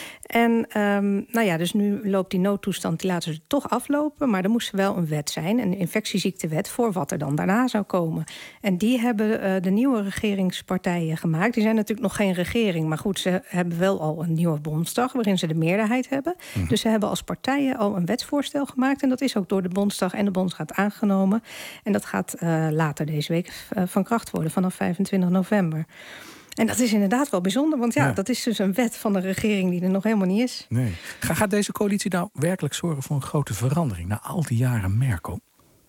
En um, nou ja, dus nu loopt die noodtoestand, die laten ze toch aflopen, maar er moest wel een wet zijn, een infectieziektewet, voor wat er dan daarna zou komen. En die hebben uh, de nieuwe regeringspartijen gemaakt. Die zijn natuurlijk nog geen regering, maar goed, ze hebben wel al een nieuwe Bondsdag waarin ze de meerderheid hebben. Mm-hmm. Dus ze hebben als partijen al een wetsvoorstel gemaakt en dat is ook door de Bondsdag en de Bondsraad aangenomen. En dat gaat uh, later deze week uh, van kracht worden, vanaf vijfentwintig november. En dat is inderdaad wel bijzonder, want ja, ja, dat is dus een wet van de regering die er nog helemaal niet is. Nee. Gaat deze coalitie nou werkelijk zorgen voor een grote verandering na al die jaren Merkel?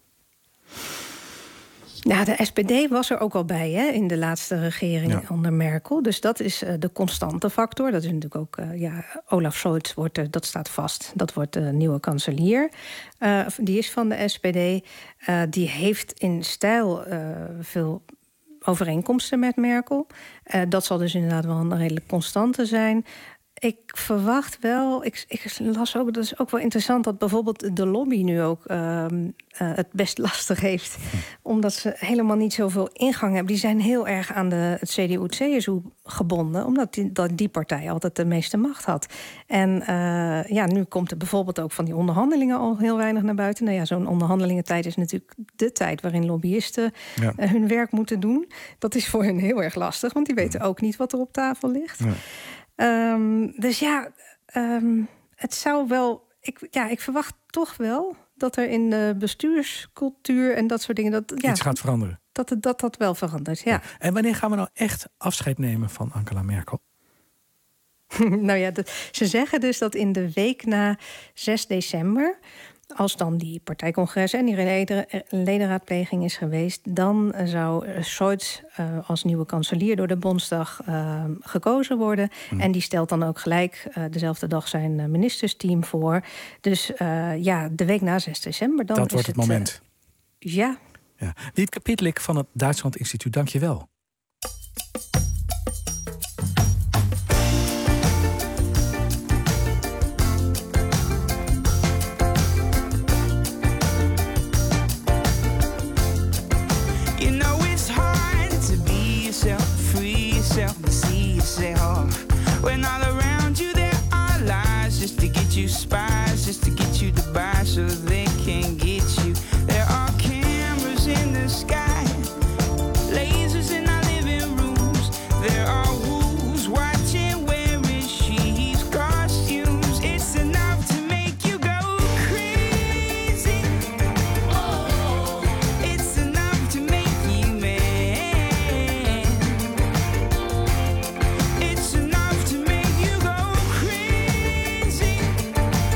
Ja, de S P D was er ook al bij, hè, in de laatste regering ja. onder Merkel. Dus dat is uh, de constante factor. Dat is natuurlijk ook, uh, ja, Olaf Scholz wordt er, dat staat vast. Dat wordt de nieuwe kanselier. Uh, die is van de S P D. Uh, die heeft in stijl uh, veel overeenkomsten met Merkel. Uh, dat zal dus inderdaad wel een redelijk constante zijn. Ik verwacht wel, ik, ik las ook, dat is ook wel interessant, dat bijvoorbeeld de lobby nu ook uh, uh, het best lastig heeft. Hm. Omdat ze helemaal niet zoveel ingang hebben. Die zijn heel erg aan de, het C D U C S U gebonden, omdat die, dat die partij altijd de meeste macht had. En uh, ja, nu komt er bijvoorbeeld ook van die onderhandelingen al heel weinig naar buiten. Nou ja, zo'n onderhandelingentijd is natuurlijk de tijd waarin lobbyisten ja. uh, hun werk moeten doen. Dat is voor hen heel erg lastig, want die weten ook niet wat er op tafel ligt. Ja. Um, dus ja, um, het zou wel. Ik, ja, ik verwacht toch wel dat er in de bestuurscultuur en dat soort dingen. Dat, ja, iets gaat veranderen. Dat, dat dat, dat wel verandert. Ja. Ja. En wanneer gaan we nou echt afscheid nemen van Angela Merkel? Nou ja, de, ze zeggen dus dat in de week na zes december. Als dan die partijcongres en die ledenraadpleging is geweest, dan zou Scholz uh, als nieuwe kanselier door de Bondsdag uh, gekozen worden. Hmm. En die stelt dan ook gelijk uh, dezelfde dag zijn uh, ministersteam voor. Dus uh, ja, de week na zes december. Dan dat is wordt het, het moment. Uh, ja. ja. Wietke Pitlik van het Duitsland Instituut, dank je wel. To see yourself when all around you there are lies just to get you, spies just to get you to buy so they can get you. There are cameras in the sky, lasers in our living rooms. There are wolves watching, wearing sheep's costumes. It's enough to make you go crazy. Oh, it's enough to make you mad. It's enough to make you go crazy.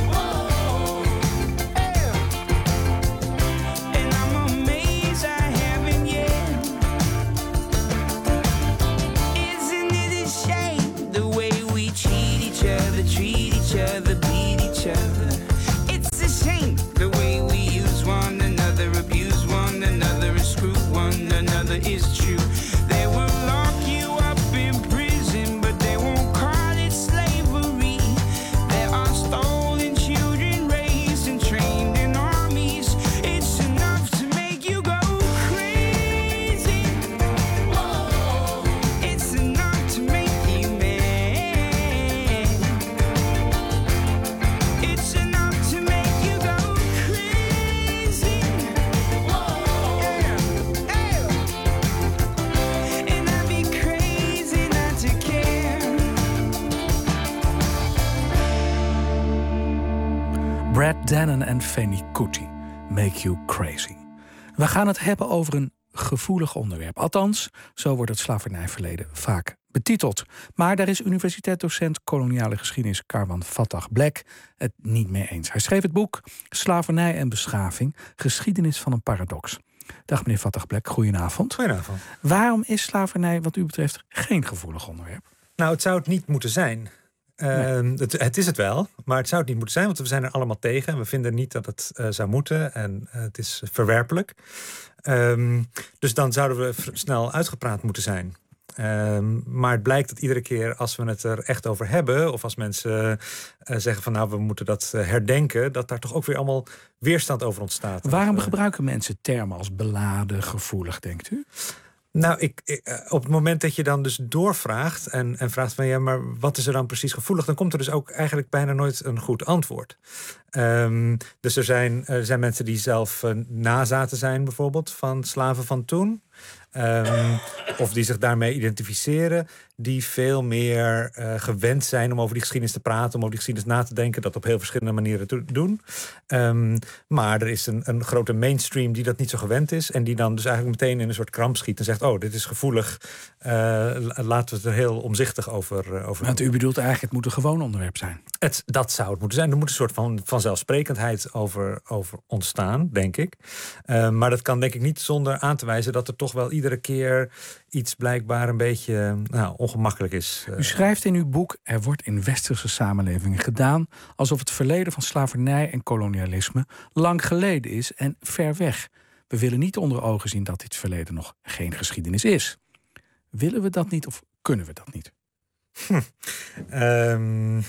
Brad Dannon en Fanny Kuti, Make You Crazy. We gaan het hebben over een gevoelig onderwerp. Althans, zo wordt het slavernijverleden vaak betiteld. Maar daar is universiteitsdocent koloniale geschiedenis Karwan Fatah Black het niet mee eens. Hij schreef het boek Slavernij en Beschaving, geschiedenis van een paradox. Dag meneer Fatah Black, goedenavond. Goedenavond. Waarom is slavernij wat u betreft geen gevoelig onderwerp? Nou, het zou het niet moeten zijn. Uh, nee. het, het is het wel, maar het zou het niet moeten zijn, want we zijn er allemaal tegen en we vinden niet dat het uh, zou moeten en uh, het is verwerpelijk. Um, dus dan zouden we snel uitgepraat moeten zijn. Um, maar het blijkt dat iedere keer als we het er echt over hebben, of als mensen uh, zeggen van nou we moeten dat uh, herdenken, dat daar toch ook weer allemaal weerstand over ontstaat. Waarom of, uh, gebruiken mensen termen als beladen, gevoelig, denkt u? Nou, ik, ik, op het moment dat je dan dus doorvraagt en, en vraagt van ja, maar wat is er dan precies gevoelig, dan komt er dus ook eigenlijk bijna nooit een goed antwoord. Um, dus er zijn, er zijn mensen die zelf uh, nazaten zijn bijvoorbeeld van slaven van toen. Um, of die zich daarmee identificeren, die veel meer uh, gewend zijn om over die geschiedenis te praten, om over die geschiedenis na te denken, dat op heel verschillende manieren te doen. Um, maar er is een, een grote mainstream die dat niet zo gewend is en die dan dus eigenlijk meteen in een soort kramp schiet en zegt, oh, dit is gevoelig, uh, laten we het er heel omzichtig over, uh, over Want u bedoelt eigenlijk, het moet een gewoon onderwerp zijn. Het, dat zou het moeten zijn. Er moet een soort van vanzelfsprekendheid over, over ontstaan, denk ik. Uh, maar dat kan denk ik niet zonder aan te wijzen dat er toch wel iedere keer iets blijkbaar een beetje nou, ongemakkelijk is. U schrijft in uw boek, er wordt in westerse samenlevingen gedaan alsof het verleden van slavernij en kolonialisme lang geleden is en ver weg. We willen niet onder ogen zien dat dit verleden nog geen geschiedenis is. Willen we dat niet of kunnen we dat niet? Hm. Um...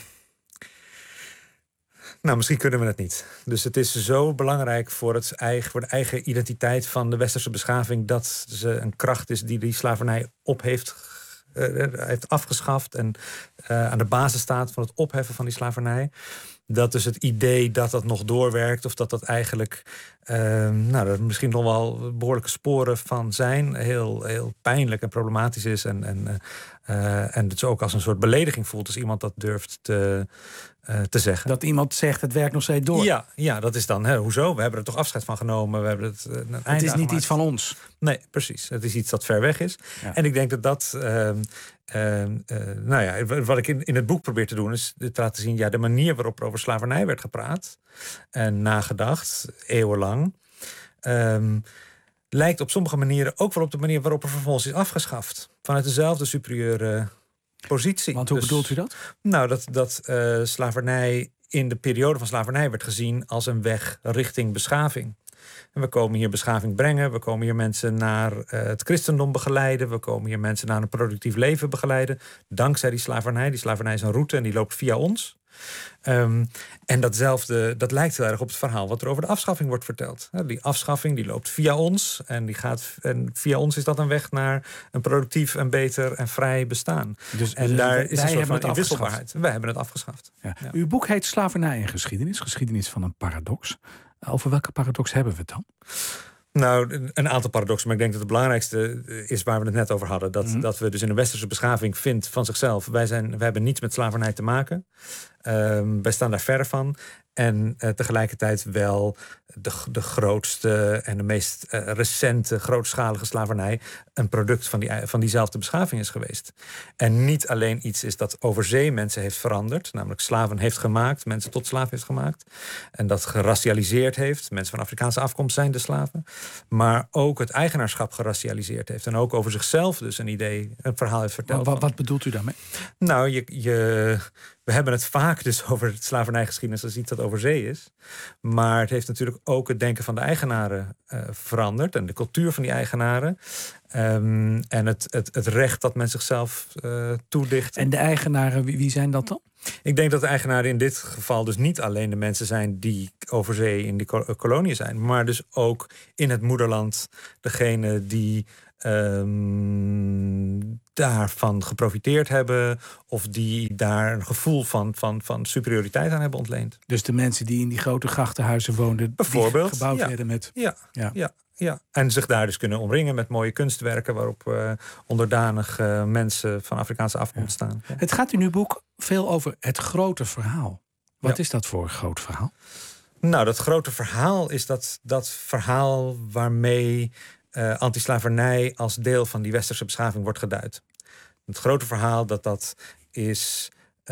Nou, misschien kunnen we het niet. Dus het is zo belangrijk voor, het eigen, voor de eigen identiteit van de westerse beschaving dat ze een kracht is die die slavernij op heeft, uh, heeft afgeschaft en uh, aan de basis staat van het opheffen van die slavernij. Dat dus het idee dat dat nog doorwerkt of dat dat eigenlijk uh, nou, er misschien nog wel behoorlijke sporen van zijn, heel, heel pijnlijk en problematisch is en, en, uh, uh, en het zo ook als een soort belediging voelt als iemand dat durft te, uh, te zeggen. Dat iemand zegt het werkt nog steeds door. Ja, ja, dat is dan, hè, hoezo? We hebben er toch afscheid van genomen. We hebben het, uh, een het is niet gemaakt. Iets van ons. Nee, precies. Het is iets dat ver weg is. Ja. En ik denk dat dat Uh, Uh, uh, nou ja, wat ik in, in het boek probeer te doen is te laten zien, ja, de manier waarop er over slavernij werd gepraat en nagedacht, eeuwenlang, um, lijkt op sommige manieren ook wel op de manier waarop er vervolgens is afgeschaft. Vanuit dezelfde superieure positie. Want hoe dus, bedoelt u dat? Nou, dat, dat uh, slavernij in de periode van slavernij werd gezien als een weg richting beschaving. En we komen hier beschaving brengen. We komen hier mensen naar uh, het christendom begeleiden. We komen hier mensen naar een productief leven begeleiden. Dankzij die slavernij. Die slavernij is een route en die loopt via ons. Um, en datzelfde, dat lijkt heel erg op het verhaal wat er over de afschaffing wordt verteld. Die afschaffing die loopt via ons. En, die gaat, en via ons is dat een weg naar een productief en beter en vrij bestaan. Dus, en dus daar is een soort van inwisselbaarheid. Wij hebben het afgeschaft. Ja. Ja. Uw boek heet Slavernij en Geschiedenis. Geschiedenis van een paradox. Over welke paradox hebben we het dan? Nou, een aantal paradoxen. Maar ik denk dat het belangrijkste is waar we het net over hadden. Dat, mm-hmm. dat we dus in de westerse beschaving vindt van zichzelf. Wij, zijn, wij hebben niets met slavernij te maken. Um, wij staan daar verre van. En uh, tegelijkertijd wel de, de grootste en de meest uh, recente grootschalige slavernij een product van, die, van diezelfde beschaving is geweest. En niet alleen iets is dat over zee mensen heeft veranderd, namelijk slaven heeft gemaakt, mensen tot slaaf heeft gemaakt. En dat geracialiseerd heeft. Mensen van Afrikaanse afkomst zijn de slaven. Maar ook het eigenaarschap geracialiseerd heeft. En ook over zichzelf dus een idee, een verhaal heeft verteld. Wat, wat bedoelt u daarmee? Nou, je... je We hebben het vaak dus over het slavernijgeschiedenis als iets dat over zee is. Maar het heeft natuurlijk ook het denken van de eigenaren uh, veranderd. En de cultuur van die eigenaren. Um, en het, het, het recht dat men zichzelf uh, toedicht. En de eigenaren, wie, wie zijn dat dan? Ik denk dat de eigenaren in dit geval dus niet alleen de mensen zijn die over zee in die koloniën zijn. Maar dus ook in het moederland degene die Um, daarvan geprofiteerd hebben of die daar een gevoel van, van, van superioriteit aan hebben ontleend. Dus de mensen die in die grote grachtenhuizen woonden, bijvoorbeeld, die gebouwd ja. werden met... Ja, ja. ja. Ja, en zich daar dus kunnen omringen met mooie kunstwerken waarop uh, onderdanig uh, mensen van Afrikaanse afkomst ja. staan. Ja. Het gaat in uw boek veel over het grote verhaal. Wat ja. is dat voor een groot verhaal? Nou, dat grote verhaal is dat, dat verhaal waarmee uh, antislavernij als deel van die westerse beschaving wordt geduid. Het grote verhaal dat dat is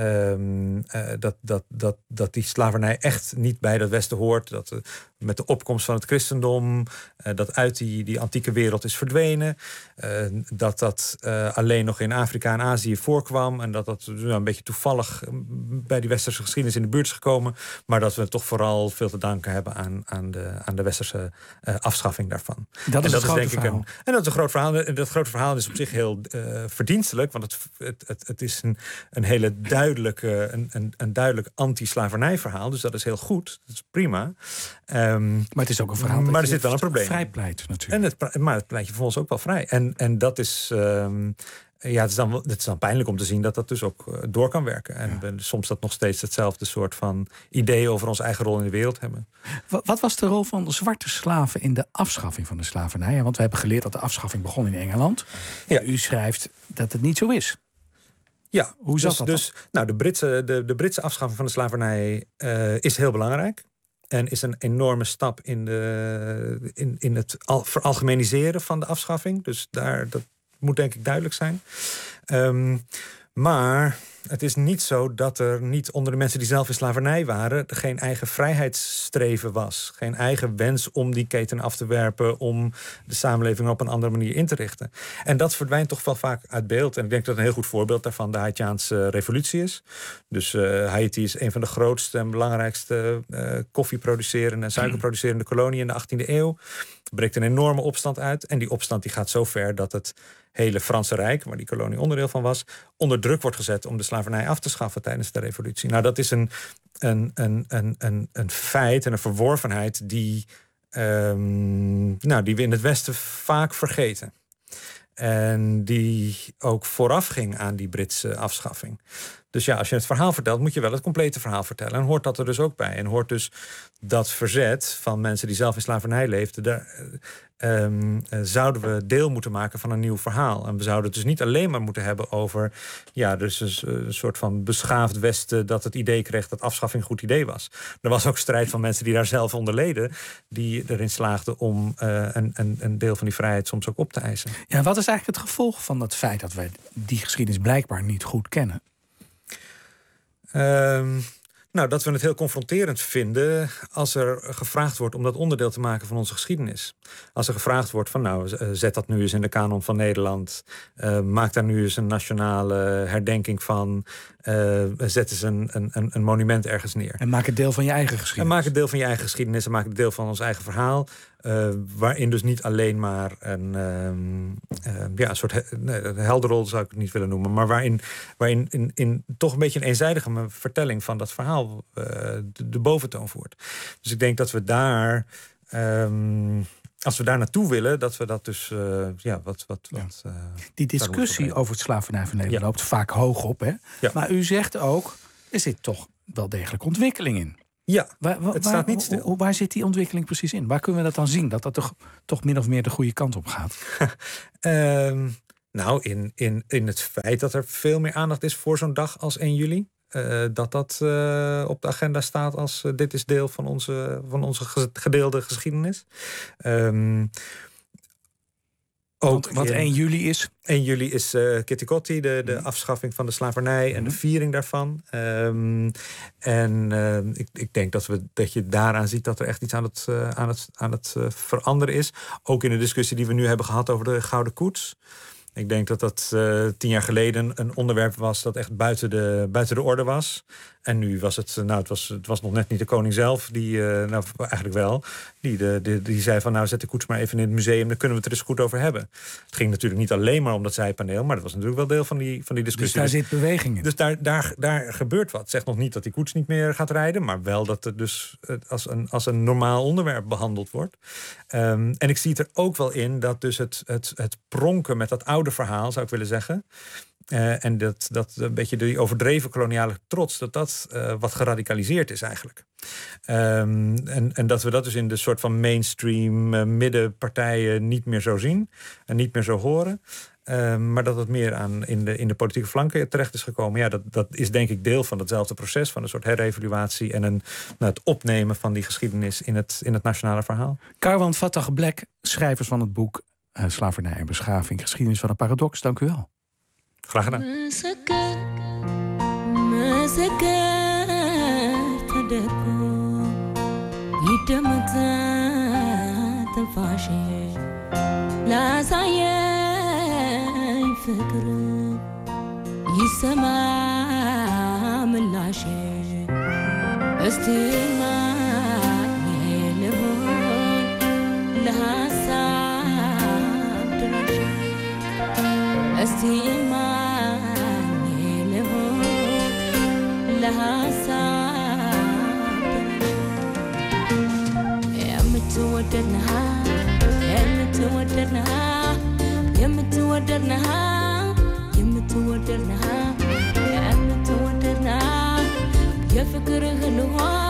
um, uh, dat, dat, dat, dat die slavernij echt niet bij dat Westen hoort. Dat uh, met de opkomst van het christendom, uh, dat uit die, die antieke wereld is verdwenen. Uh, dat dat uh, alleen nog in Afrika en Azië voorkwam. En dat dat uh, een beetje toevallig bij die westerse geschiedenis in de buurt is gekomen. Maar dat we toch vooral veel te danken hebben aan, aan, de, aan de westerse uh, afschaffing daarvan. Dat is en het grote verhaal. Een, en dat is een groot verhaal. En dat grote verhaal is op zich heel uh, verdienstelijk. Want het, het, het, het is een, een hele duidelijke, een, een, een duidelijk anti-slavernijverhaal. Dus dat is heel goed. Dat is prima. Um, maar het is ook een verhaal maar dat er zit wel een probleem. Vrijpleit natuurlijk. En het, maar het pleit je volgens ook wel vrij. En, en dat is, um, ja, het is, dan, het is dan pijnlijk om te zien dat dat dus ook uh, door kan werken. En ja. we soms dat nog steeds hetzelfde soort van idee over onze eigen rol in de wereld hebben. Wat, wat was de rol van de zwarte slaven in de afschaffing van de slavernij? Want we hebben geleerd dat de afschaffing begon in Engeland. Ja. U schrijft dat het niet zo is. Ja, hoe zat dus, dat? Dus, nou, de, Britse, de, de Britse afschaffing van de slavernij uh, is heel belangrijk. En is een enorme stap in, de, in, in het al, veralgemeniseren van de afschaffing. Dus daar, dat moet denk ik duidelijk zijn. Um, maar het is niet zo dat er niet onder de mensen die zelf in slavernij waren geen eigen vrijheidsstreven was. Geen eigen wens om die keten af te werpen, om de samenleving op een andere manier in te richten. En dat verdwijnt toch wel vaak uit beeld. En ik denk dat een heel goed voorbeeld daarvan de Haitiaanse revolutie is. Dus uh, Haiti is een van de grootste en belangrijkste uh, koffieproducerende en suikerproducerende koloniën in de achttiende eeuw. Er breekt een enorme opstand uit. En die opstand die gaat zo ver dat het hele Franse Rijk, waar die kolonie onderdeel van was, onder druk wordt gezet om de slavernij af te schaffen tijdens de revolutie. Nou, dat is een, een, een, een, een, een feit en een verworvenheid die, um, nou, die we in het Westen vaak vergeten. En die ook vooraf ging aan die Britse afschaffing. Dus ja, als je het verhaal vertelt, moet je wel het complete verhaal vertellen. En hoort dat er dus ook bij. En hoort dus dat verzet van mensen die zelf in slavernij leefden, daar, um, uh, zouden we deel moeten maken van een nieuw verhaal. En we zouden het dus niet alleen maar moeten hebben over, ja, dus een, een soort van beschaafd Westen dat het idee kreeg dat afschaffing een goed idee was. Er was ook strijd van mensen die daar zelf onder leden, die erin slaagden om uh, een, een, een deel van die vrijheid soms ook op te eisen. Ja, wat is eigenlijk het gevolg van dat feit dat wij die geschiedenis blijkbaar niet goed kennen? Um, nou, dat we het heel confronterend vinden als er gevraagd wordt om dat onderdeel te maken van onze geschiedenis. Als er gevraagd wordt van, nou, zet dat nu eens in de kanon van Nederland. Uh, maak daar nu eens een nationale herdenking van. Uh, zet eens een, een, een monument ergens neer. En maak het deel van je eigen geschiedenis. En maak het deel van je eigen geschiedenis en maak het deel van ons eigen verhaal. Uh, waarin dus niet alleen maar een, uh, uh, ja, een soort he- nee, helderrol zou ik het niet willen noemen, maar waarin, waarin in, in toch een beetje een eenzijdige vertelling van dat verhaal uh, de, de boventoon voert. Dus ik denk dat we daar, um, als we daar naartoe willen, dat we dat dus uh, ja, wat. wat, ja. wat uh, Die discussie over het slavernijverleden ja. loopt vaak hoog op, hè? Ja. Maar u zegt ook, er zit toch wel degelijk ontwikkeling in. Ja, waar, waar, het staat niet stil. Waar, waar zit die ontwikkeling precies in? Waar kunnen we dat dan zien? Dat dat toch, toch min of meer de goede kant op gaat? um, nou, in, in, in het feit dat er veel meer aandacht is voor zo'n dag als één juli. Uh, dat dat uh, op de agenda staat als uh, dit is deel van onze, van onze gedeelde geschiedenis. Um, Ook wat in, één juli is? één juli is uh, Kitty Kotti, de, de afschaffing van de slavernij en mm-hmm. de viering daarvan. Um, en uh, ik, ik denk dat, we, dat je daaraan ziet dat er echt iets aan het, uh, aan het, aan het uh, veranderen is. Ook in de discussie die we nu hebben gehad over de Gouden Koets. Ik denk dat dat uh, tien jaar geleden een onderwerp was dat echt buiten de, buiten de orde was. En nu was het, nou, het was, het was nog net niet de koning zelf, die, uh, nou, eigenlijk wel, die, de, de, die zei van, nou, zet de koets maar even in het museum, dan kunnen we het er eens goed over hebben. Het ging natuurlijk niet alleen maar om dat zijpaneel, maar dat was natuurlijk wel deel van die, van die discussie. Dus daar zit beweging in. Dus daar, daar, daar gebeurt wat. Het zegt nog niet dat die koets niet meer gaat rijden, maar wel dat het dus als een, als een normaal onderwerp behandeld wordt. Um, en ik zie het er ook wel in dat dus het, het, het pronken met dat oude verhaal, zou ik willen zeggen, Uh, en dat, dat een beetje die overdreven koloniale trots, dat dat uh, wat geradicaliseerd is eigenlijk. Um, en, en dat we dat dus in de soort van mainstream uh, middenpartijen niet meer zo zien en niet meer zo horen. Uh, maar dat het meer aan in de, in de politieke flanken terecht is gekomen. Ja, dat, dat is denk ik deel van hetzelfde proces. Van een soort herevaluatie en een, nou, het opnemen van die geschiedenis in het, in het nationale verhaal. Karwan Fatah Black, schrijvers van het boek uh, Slavernij en Beschaving, geschiedenis van een paradox. Dank u wel. Graag gedaan. يمتوددنها يمتوددنها يمتوددنها يمتوددنها يمتوددنها يا فكر غنوها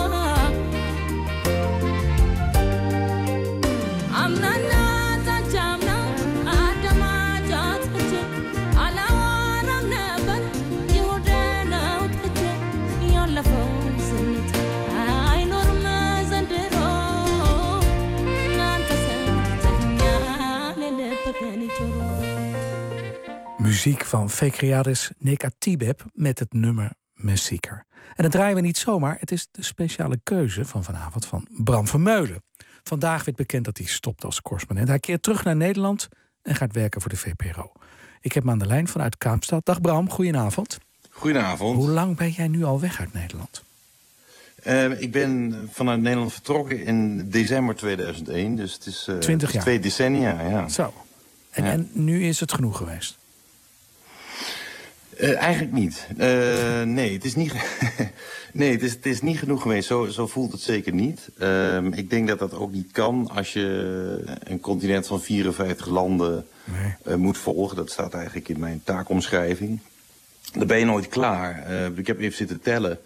عمنا تجمنا آدما جات على ورم نبل يهودنا وتجي يلا فوزنت هاي نور ما زندرو نانت سنتنيا للبكاني جرو. Muziek van Fekriades Nekatibeb met het nummer Messieker. En dat draaien we niet zomaar. Het is de speciale keuze van vanavond van Bram Vermeulen. Vandaag werd bekend dat hij stopt als correspondent. Hij keert terug naar Nederland en gaat werken voor de V P R O. Ik heb hem aan de lijn vanuit Kaapstad. Dag Bram, goedenavond. Goedenavond. Hoe lang ben jij nu al weg uit Nederland? Uh, ik ben vanuit Nederland vertrokken in december tweeduizend één. Dus het is, uh, twintig het is jaar. twee decennia, ja. Zo. En, ja. en nu is het genoeg geweest? Uh, eigenlijk niet. Uh, nee, het is niet, nee het, is, het is niet genoeg geweest. Zo, zo voelt het zeker niet. Uh, ik denk dat dat ook niet kan als je een continent van vierenvijftig landen nee. uh, moet volgen. Dat staat eigenlijk in mijn taakomschrijving. Dan ben je nooit klaar. Uh, ik heb even zitten tellen.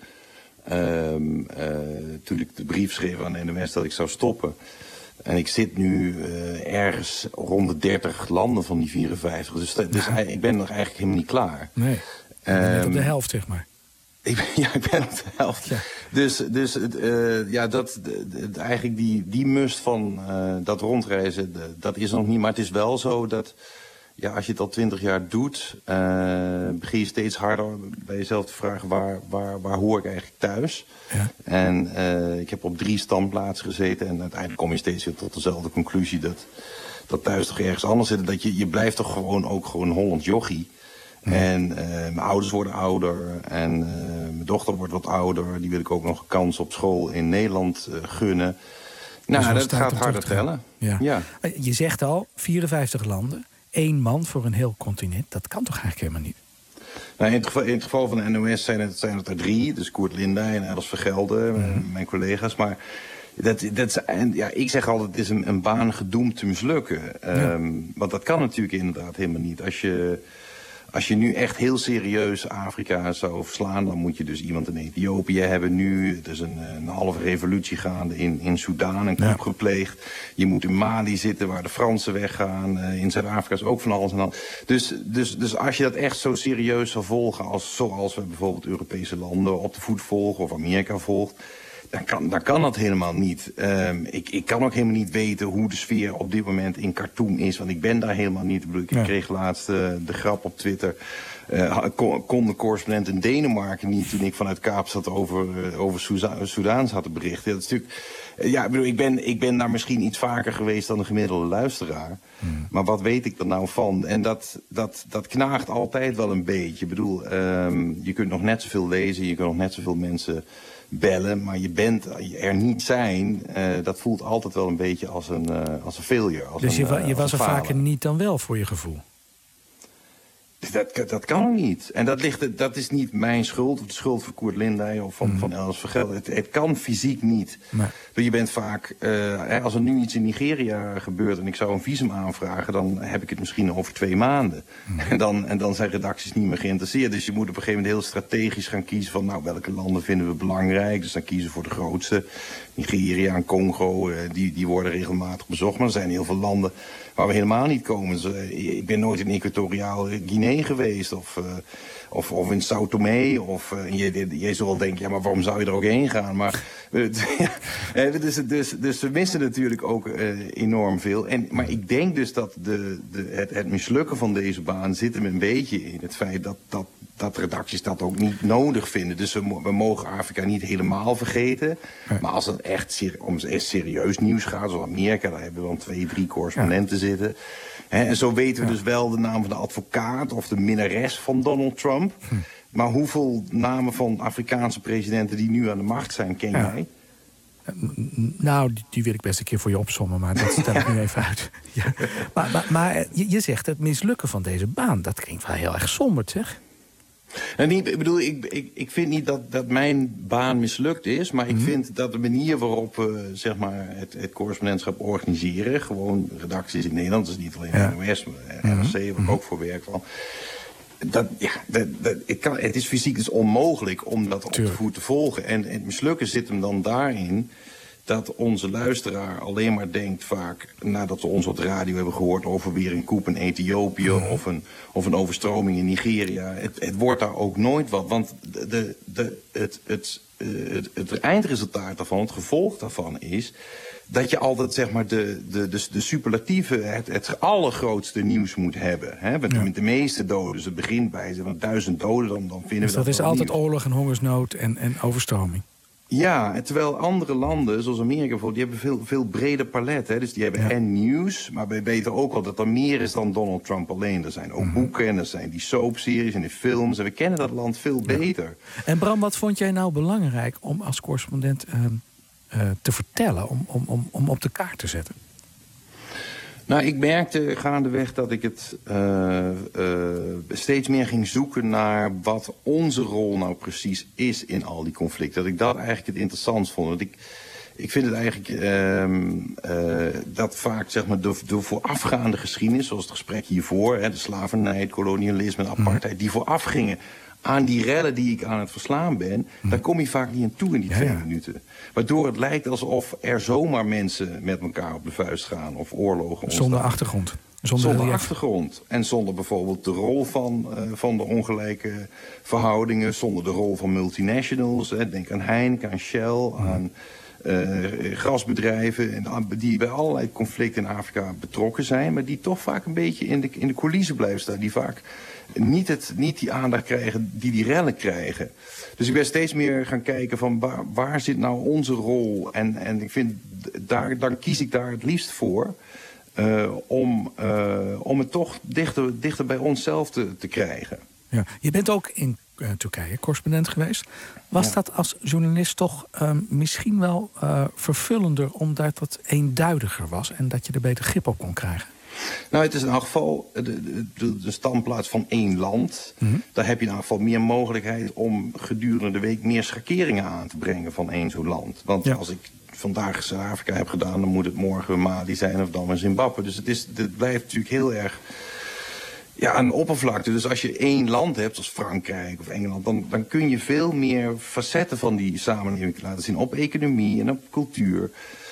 Uh, uh, toen ik de brief schreef aan de N O S dat ik zou stoppen. En ik zit nu uh, ergens rond de dertig landen van die vierenvijftig. Dus, dus ja. ik ben nog eigenlijk helemaal niet klaar. Nee, je bent um, op de helft, zeg maar. Ik ben, ja, ik ben op de helft. Ja. Dus, dus uh, ja, dat, de, de, eigenlijk die, die must van uh, dat rondreizen, de, dat is nog niet. Maar het is wel zo dat ja, als je het al twintig jaar doet, uh, begin je steeds harder bij jezelf te vragen waar, waar, waar hoor ik eigenlijk thuis. Ja. En uh, ik heb op drie standplaatsen gezeten en uiteindelijk kom je steeds weer tot dezelfde conclusie dat, dat thuis toch ergens anders zit. Dat je, je blijft toch gewoon ook gewoon Holland jochie. Ja. En uh, mijn ouders worden ouder en uh, mijn dochter wordt wat ouder. Die wil ik ook nog een kans op school in Nederland uh, gunnen. Nou, dus dat gaat harder tellen. Ja. Ja. Je zegt al, vierenvijftig landen. Eén man voor een heel continent, dat kan toch eigenlijk helemaal niet? Nou, in, het geval, in het geval van de N O S zijn het, zijn het er drie. Dus Koert Linda en Els Vergelden, mm-hmm. mijn collega's. Maar dat, dat, ja, ik zeg altijd, het is een, een baan gedoemd te mislukken. Ja. Um, want dat kan natuurlijk inderdaad helemaal niet. Als je, als je nu echt heel serieus Afrika zou verslaan, dan moet je dus iemand in Ethiopië hebben nu. Het is een, een halve revolutie gaande in, in Soedan, een coup ja. gepleegd. Je moet in Mali zitten waar de Fransen weggaan. Uh, in Zuid-Afrika is ook van alles en al. Dus, dus, dus als je dat echt zo serieus zou volgen, als, zoals we bijvoorbeeld Europese landen op de voet volgen of Amerika volgt, Dan kan, dan kan dat helemaal niet. Um, ik, ik kan ook helemaal niet weten hoe de sfeer op dit moment in Khartoum is. Want ik ben daar helemaal niet. Ik, bedoel, ik ja. kreeg laatst uh, de grap op Twitter. Uh, kon, kon de correspondent in Denemarken niet toen ik vanuit Kaapstad over, uh, over Soedan zat te berichten. Dat is natuurlijk, uh, ja, ik, bedoel, ik, ben, ik ben daar misschien iets vaker geweest dan de gemiddelde luisteraar. Hmm. Maar wat weet ik er nou van? En dat, dat, dat knaagt altijd wel een beetje. Ik bedoel, um, je kunt nog net zoveel lezen. Je kunt nog net zoveel mensen bellen, maar je bent er niet zijn, uh, dat voelt altijd wel een beetje als een, uh, als een failure. Als dus een, je, wa- je uh, was er falen. vaker niet dan wel voor je gevoel? dat, dat kan ook niet. En dat, ligt, dat is niet mijn schuld, of de schuld van Koert Linday of van, mm. van Els Vergelden. Het, het kan fysiek niet. Nee. Je bent vaak, uh, als er nu iets in Nigeria gebeurt en ik zou een visum aanvragen, dan heb ik het misschien over twee maanden. Mm. En, dan, en dan zijn redacties niet meer geïnteresseerd. Dus je moet op een gegeven moment heel strategisch gaan kiezen van, nou, welke landen vinden we belangrijk. Dus dan kiezen we voor de grootste. Nigeria en Congo, uh, die, die worden regelmatig bezocht. Maar er zijn heel veel landen waar we helemaal niet komen. Dus, uh, ik ben nooit in Equatoriaal Guinea geweest of, uh, of, of in Sao Tomé. Of, uh, je, je zult denken, ja, maar waarom zou je er ook heen gaan? Maar, uh, dus, dus, dus we missen natuurlijk ook uh, enorm veel. En, maar ik denk dus dat de, de, het, het mislukken van deze baan zit hem een beetje in het feit dat, dat, dat redacties dat ook niet nodig vinden. Dus we, we mogen Afrika niet helemaal vergeten. Nee. Maar als het echt om echt serieus nieuws gaat, zoals Amerika, daar hebben we dan twee, drie correspondenten ja. zitten. He, en zo weten we ja. dus wel de naam van de advocaat of de minnares van Donald Trump. Hm. Maar hoeveel namen van Afrikaanse presidenten die nu aan de macht zijn, ken ja. jij? Nou, die, die wil ik best een keer voor je opsommen, maar dat stel ik nu even uit. Ja. Maar, maar, maar je, je zegt het mislukken van deze baan, dat klinkt wel heel erg somber, zeg. Nou, niet, ik bedoel, ik, ik, ik vind niet dat, dat mijn baan mislukt is, maar ik mm-hmm. vind dat de manier waarop we zeg maar, het, het correspondentschap organiseren, gewoon redacties in Nederland, dus niet alleen ja. N O S, maar N R C, waar ik ook voor werk van. Dat, ja, dat, dat, het, kan, het is fysiek dus onmogelijk om dat op de voet te volgen. En, en het mislukken zit hem dan daarin dat onze luisteraar alleen maar denkt vaak, nadat we ons op de radio hebben gehoord over weer een coup in Ethiopië mm-hmm. of, een, of een overstroming in Nigeria. Het, het wordt daar ook nooit wat, want de, de, de, het, het, het, het, het eindresultaat daarvan, het gevolg daarvan is dat je altijd zeg maar de, de, de, de superlatieve, het, het allergrootste nieuws moet hebben. Hè? Met, ja. met de meeste doden. Dus het begint bij want duizend doden, dan, dan vinden dus we dat dat is altijd nieuws. Oorlog en hongersnood en, en overstroming. Ja, terwijl andere landen, zoals Amerika bijvoorbeeld, die hebben veel, veel breder palet. Hè? Dus die hebben ja. en nieuws, maar we weten ook wel dat er meer is dan Donald Trump alleen. Er zijn ook mm-hmm. boeken en er zijn die soapseries en die films. En we kennen dat land veel ja. beter. En Bram, wat vond jij nou belangrijk om als correspondent uh, uh, te vertellen, om, om, om, om op de kaart te zetten? Nou, ik merkte gaandeweg dat ik het uh, uh, steeds meer ging zoeken naar wat onze rol nou precies is in al die conflicten. Dat ik dat eigenlijk het interessant vond. Want ik, ik vind het eigenlijk uh, uh, dat vaak zeg maar, de, de voorafgaande geschiedenis, zoals het gesprek hiervoor, hè, de slavernij, het kolonialisme en apartheid, die voorafgingen aan die rellen die ik aan het verslaan ben, hm. daar kom je vaak niet aan toe in die ja, twee ja. minuten. Waardoor het lijkt alsof er zomaar mensen met elkaar op de vuist gaan of oorlogen ontstaan. Zonder achtergrond. Zonder, zonder achtergrond. En zonder bijvoorbeeld de rol van, uh, van de ongelijke verhoudingen, zonder de rol van multinationals. Hè. Denk aan Heineken, aan Shell, hm. aan uh, gasbedrijven, en, die bij allerlei conflicten in Afrika betrokken zijn, maar die toch vaak een beetje in de, in de coulissen blijven staan. Die vaak niet, het, niet die aandacht krijgen die die rellen krijgen. Dus ik ben steeds meer gaan kijken van waar, waar zit nou onze rol? En, en ik vind, daar, dan kies ik daar het liefst voor uh, om, uh, om het toch dichter, dichter bij onszelf te, te krijgen. Ja. Je bent ook in uh, Turkije correspondent geweest. Was ja. dat als journalist toch uh, misschien wel uh, vervullender omdat het eenduidiger was en dat je er beter grip op kon krijgen? Nou, het is in elk geval de, de, de standplaats van één land. Mm-hmm. Daar heb je in elk geval meer mogelijkheid om gedurende de week meer schakeringen aan te brengen van één zo'n land. Want ja. als ik vandaag Zuid-Afrika heb gedaan, dan moet het morgen Mali zijn of dan weer Zimbabwe. Dus het, is, het blijft natuurlijk heel erg ja, een oppervlakte. Dus als je één land hebt, zoals Frankrijk of Engeland, dan, dan kun je veel meer facetten van die samenleving laten zien op economie en op cultuur.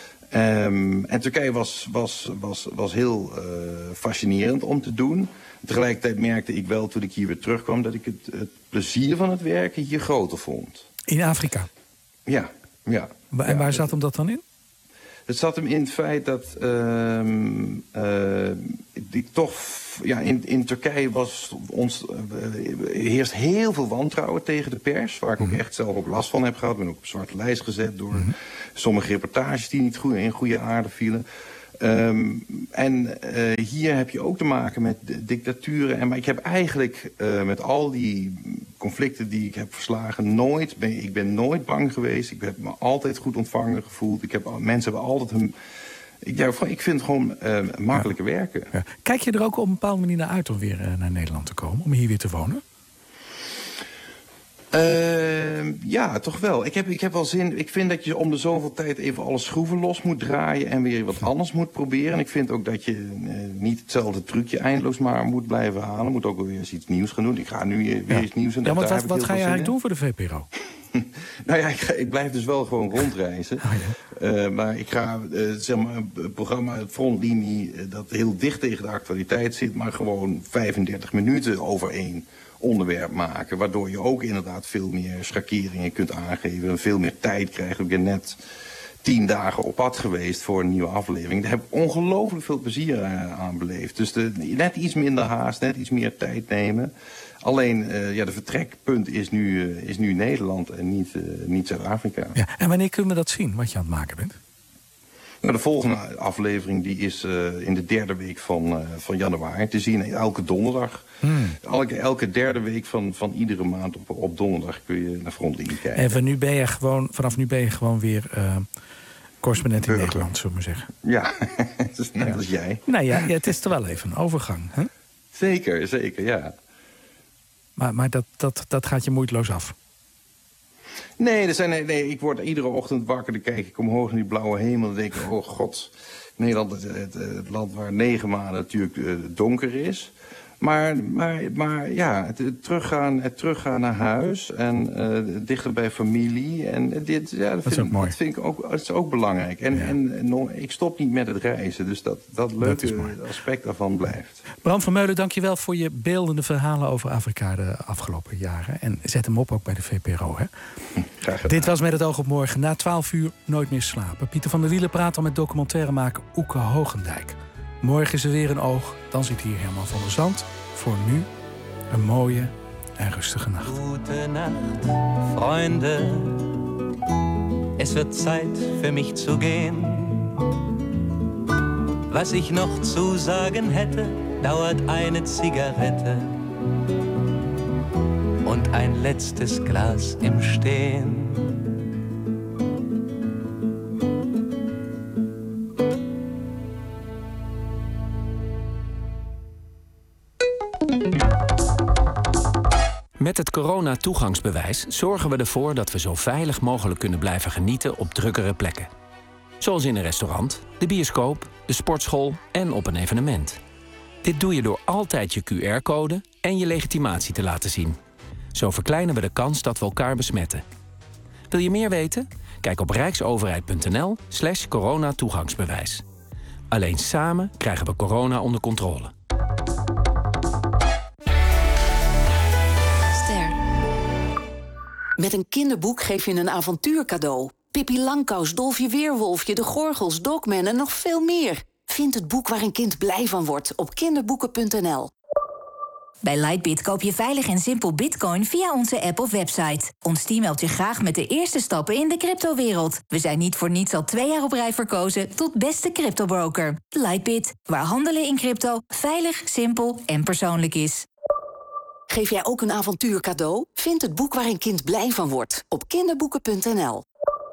Um, en Turkije was, was, was, was heel uh, fascinerend om te doen. Tegelijkertijd merkte ik wel toen ik hier weer terugkwam dat ik het, het plezier van het werken hier groter vond. In Afrika? Ja, ja. En ja, waar zat hem dat dan in? Het zat hem in het feit dat uh, uh, ik toch, ja, in, in Turkije was ons, uh, heerst heel veel wantrouwen tegen de pers, waar ik ook echt zelf ook last van heb gehad. Ik ben ook op zwarte lijst gezet door mm-hmm. sommige reportages die niet goed, in goede aarde vielen. Um, en uh, hier heb je ook te maken met dictaturen. En, maar ik heb eigenlijk uh, met al die conflicten die ik heb verslagen nooit, ben, ik ben nooit bang geweest. Ik heb me altijd goed ontvangen gevoeld. Ik heb, mensen hebben altijd hun, Ik, ja, ik vind het gewoon uh, makkelijker ja. werken. Ja. Kijk je er ook op een bepaalde manier naar uit om weer uh, naar Nederland te komen? Om hier weer te wonen? Uh, ja, toch wel. Ik heb, ik heb wel zin. Ik vind dat je om de zoveel tijd even alle schroeven los moet draaien en weer wat anders moet proberen. En ik vind ook dat je uh, niet hetzelfde trucje eindeloos maar moet blijven halen. Moet ook wel weer eens iets nieuws gaan doen. Ik ga nu weer ja. iets nieuws en ja, want daar wat, wat ga je eigenlijk doen voor de V P R O? Nou ja, ik, ga, ik blijf dus wel gewoon rondreizen. Oh, ja. uh, maar ik ga uh, zeg maar een programma, het Frontlinie, uh, dat heel dicht tegen de actualiteit zit, maar gewoon vijfendertig minuten over één onderwerp maken. Waardoor je ook inderdaad veel meer schakeringen kunt aangeven en veel meer tijd krijgt. Ik ben net tien dagen op pad geweest voor een nieuwe aflevering. Daar heb ik ongelooflijk veel plezier aan beleefd. Dus de, net iets minder haast, net iets meer tijd nemen. Alleen, uh, ja, de vertrekpunt is nu, uh, is nu Nederland en niet, uh, niet Zuid-Afrika. Ja, en wanneer kunnen we dat zien, wat je aan het maken bent? Nou, de volgende aflevering die is uh, in de derde week van, uh, van januari te zien. Elke donderdag. Hmm. Elke, elke derde week van, van iedere maand op, op donderdag kun je naar Frontlinie kijken. En van nu ben je gewoon, vanaf nu ben je gewoon weer uh, correspondent in Burger. Nederland, zullen we maar zeggen. Ja, het is net ja. als jij. Nou ja, ja, het is toch wel even een overgang, hè? Zeker, zeker, ja. Maar, maar dat, dat, dat gaat je moeiteloos af? Nee, er zijn, nee, nee, ik word iedere ochtend wakker, dan kijk ik omhoog in die blauwe hemel en denk ik, oh god, Nederland is het, het, het land waar negen maanden natuurlijk uh, donker is. Maar, maar, maar ja, het, het, teruggaan, het teruggaan naar huis en uh, dichter bij familie. En dit, ja, dat, dat vind, is ook mooi. Dat vind ik ook, dat is ook belangrijk. En, ja. en no, ik stop niet met het reizen, dus dat, dat leuke dat aspect daarvan blijft. Bram van Meulen, dankjewel voor je beeldende verhalen over Afrika de afgelopen jaren. En zet hem op ook bij de V P R O, hè? Graag gedaan. Dit was Met het oog op morgen. Na twaalf uur nooit meer slapen. Pieter van der Wielen praat al met documentairemaker Oeke Hogendijk. Morgen is er weer een oog, dan zit hier Herman van der Zand. Voor nu een mooie en rustige nacht. Gute Nacht, Freunde. Es wird Zeit für mich zu gehen. Was ich noch zu sagen hätte, dauert eine Zigarette und ein letztes Glas im Stehen. Met het corona-toegangsbewijs zorgen we ervoor dat we zo veilig mogelijk kunnen blijven genieten op drukkere plekken. Zoals in een restaurant, de bioscoop, de sportschool en op een evenement. Dit doe je door altijd je Q R-code en je legitimatie te laten zien. Zo verkleinen we de kans dat we elkaar besmetten. Wil je meer weten? Kijk op rijksoverheid.nl slash corona-toegangsbewijs. Alleen samen krijgen we corona onder controle. Met een kinderboek geef je een avontuur cadeau. Pippi Langkous, Dolfje Weerwolfje, De Gorgels, Dogman en nog veel meer. Vind het boek waar een kind blij van wordt op kinderboeken punt n l. Bij Lightbit koop je veilig en simpel bitcoin via onze app of website. Ons team helpt je graag met de eerste stappen in de cryptowereld. We zijn niet voor niets al twee jaar op rij verkozen tot beste cryptobroker. Lightbit, waar handelen in crypto veilig, simpel en persoonlijk is. Geef jij ook een avontuur cadeau? Vind het boek waar een kind blij van wordt op kinderboeken punt n l.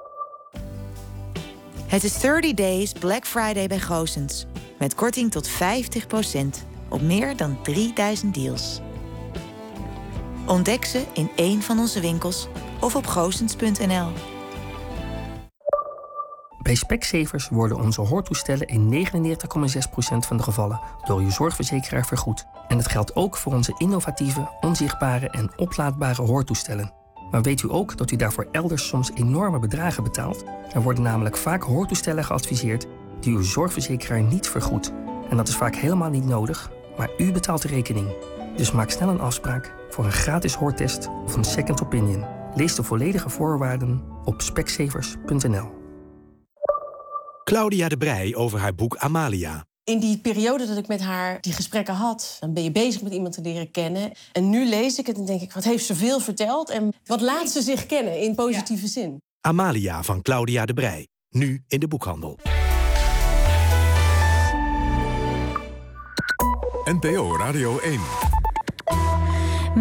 Het is dertig days Black Friday bij Goossens. Met korting tot vijftig procent op meer dan drieduizend deals. Ontdek ze in één van onze winkels of op goossens punt n l. Bij Specsavers worden onze hoortoestellen in negenennegentig komma zes procent van de gevallen door uw zorgverzekeraar vergoed. En dat geldt ook voor onze innovatieve, onzichtbare en oplaadbare hoortoestellen. Maar weet u ook dat u daarvoor elders soms enorme bedragen betaalt? Er worden namelijk vaak hoortoestellen geadviseerd die uw zorgverzekeraar niet vergoedt. En dat is vaak helemaal niet nodig, maar u betaalt de rekening. Dus maak snel een afspraak voor een gratis hoortest of een second opinion. Lees de volledige voorwaarden op specsavers punt n l. Claudia de Breij over haar boek Amalia. In die periode dat ik met haar die gesprekken had, dan ben je bezig met iemand te leren kennen. En nu lees ik het en denk ik, wat heeft ze veel verteld? En wat laat ze zich kennen in positieve ja. zin? Amalia van Claudia de Breij. Nu in de boekhandel. N P O Radio één.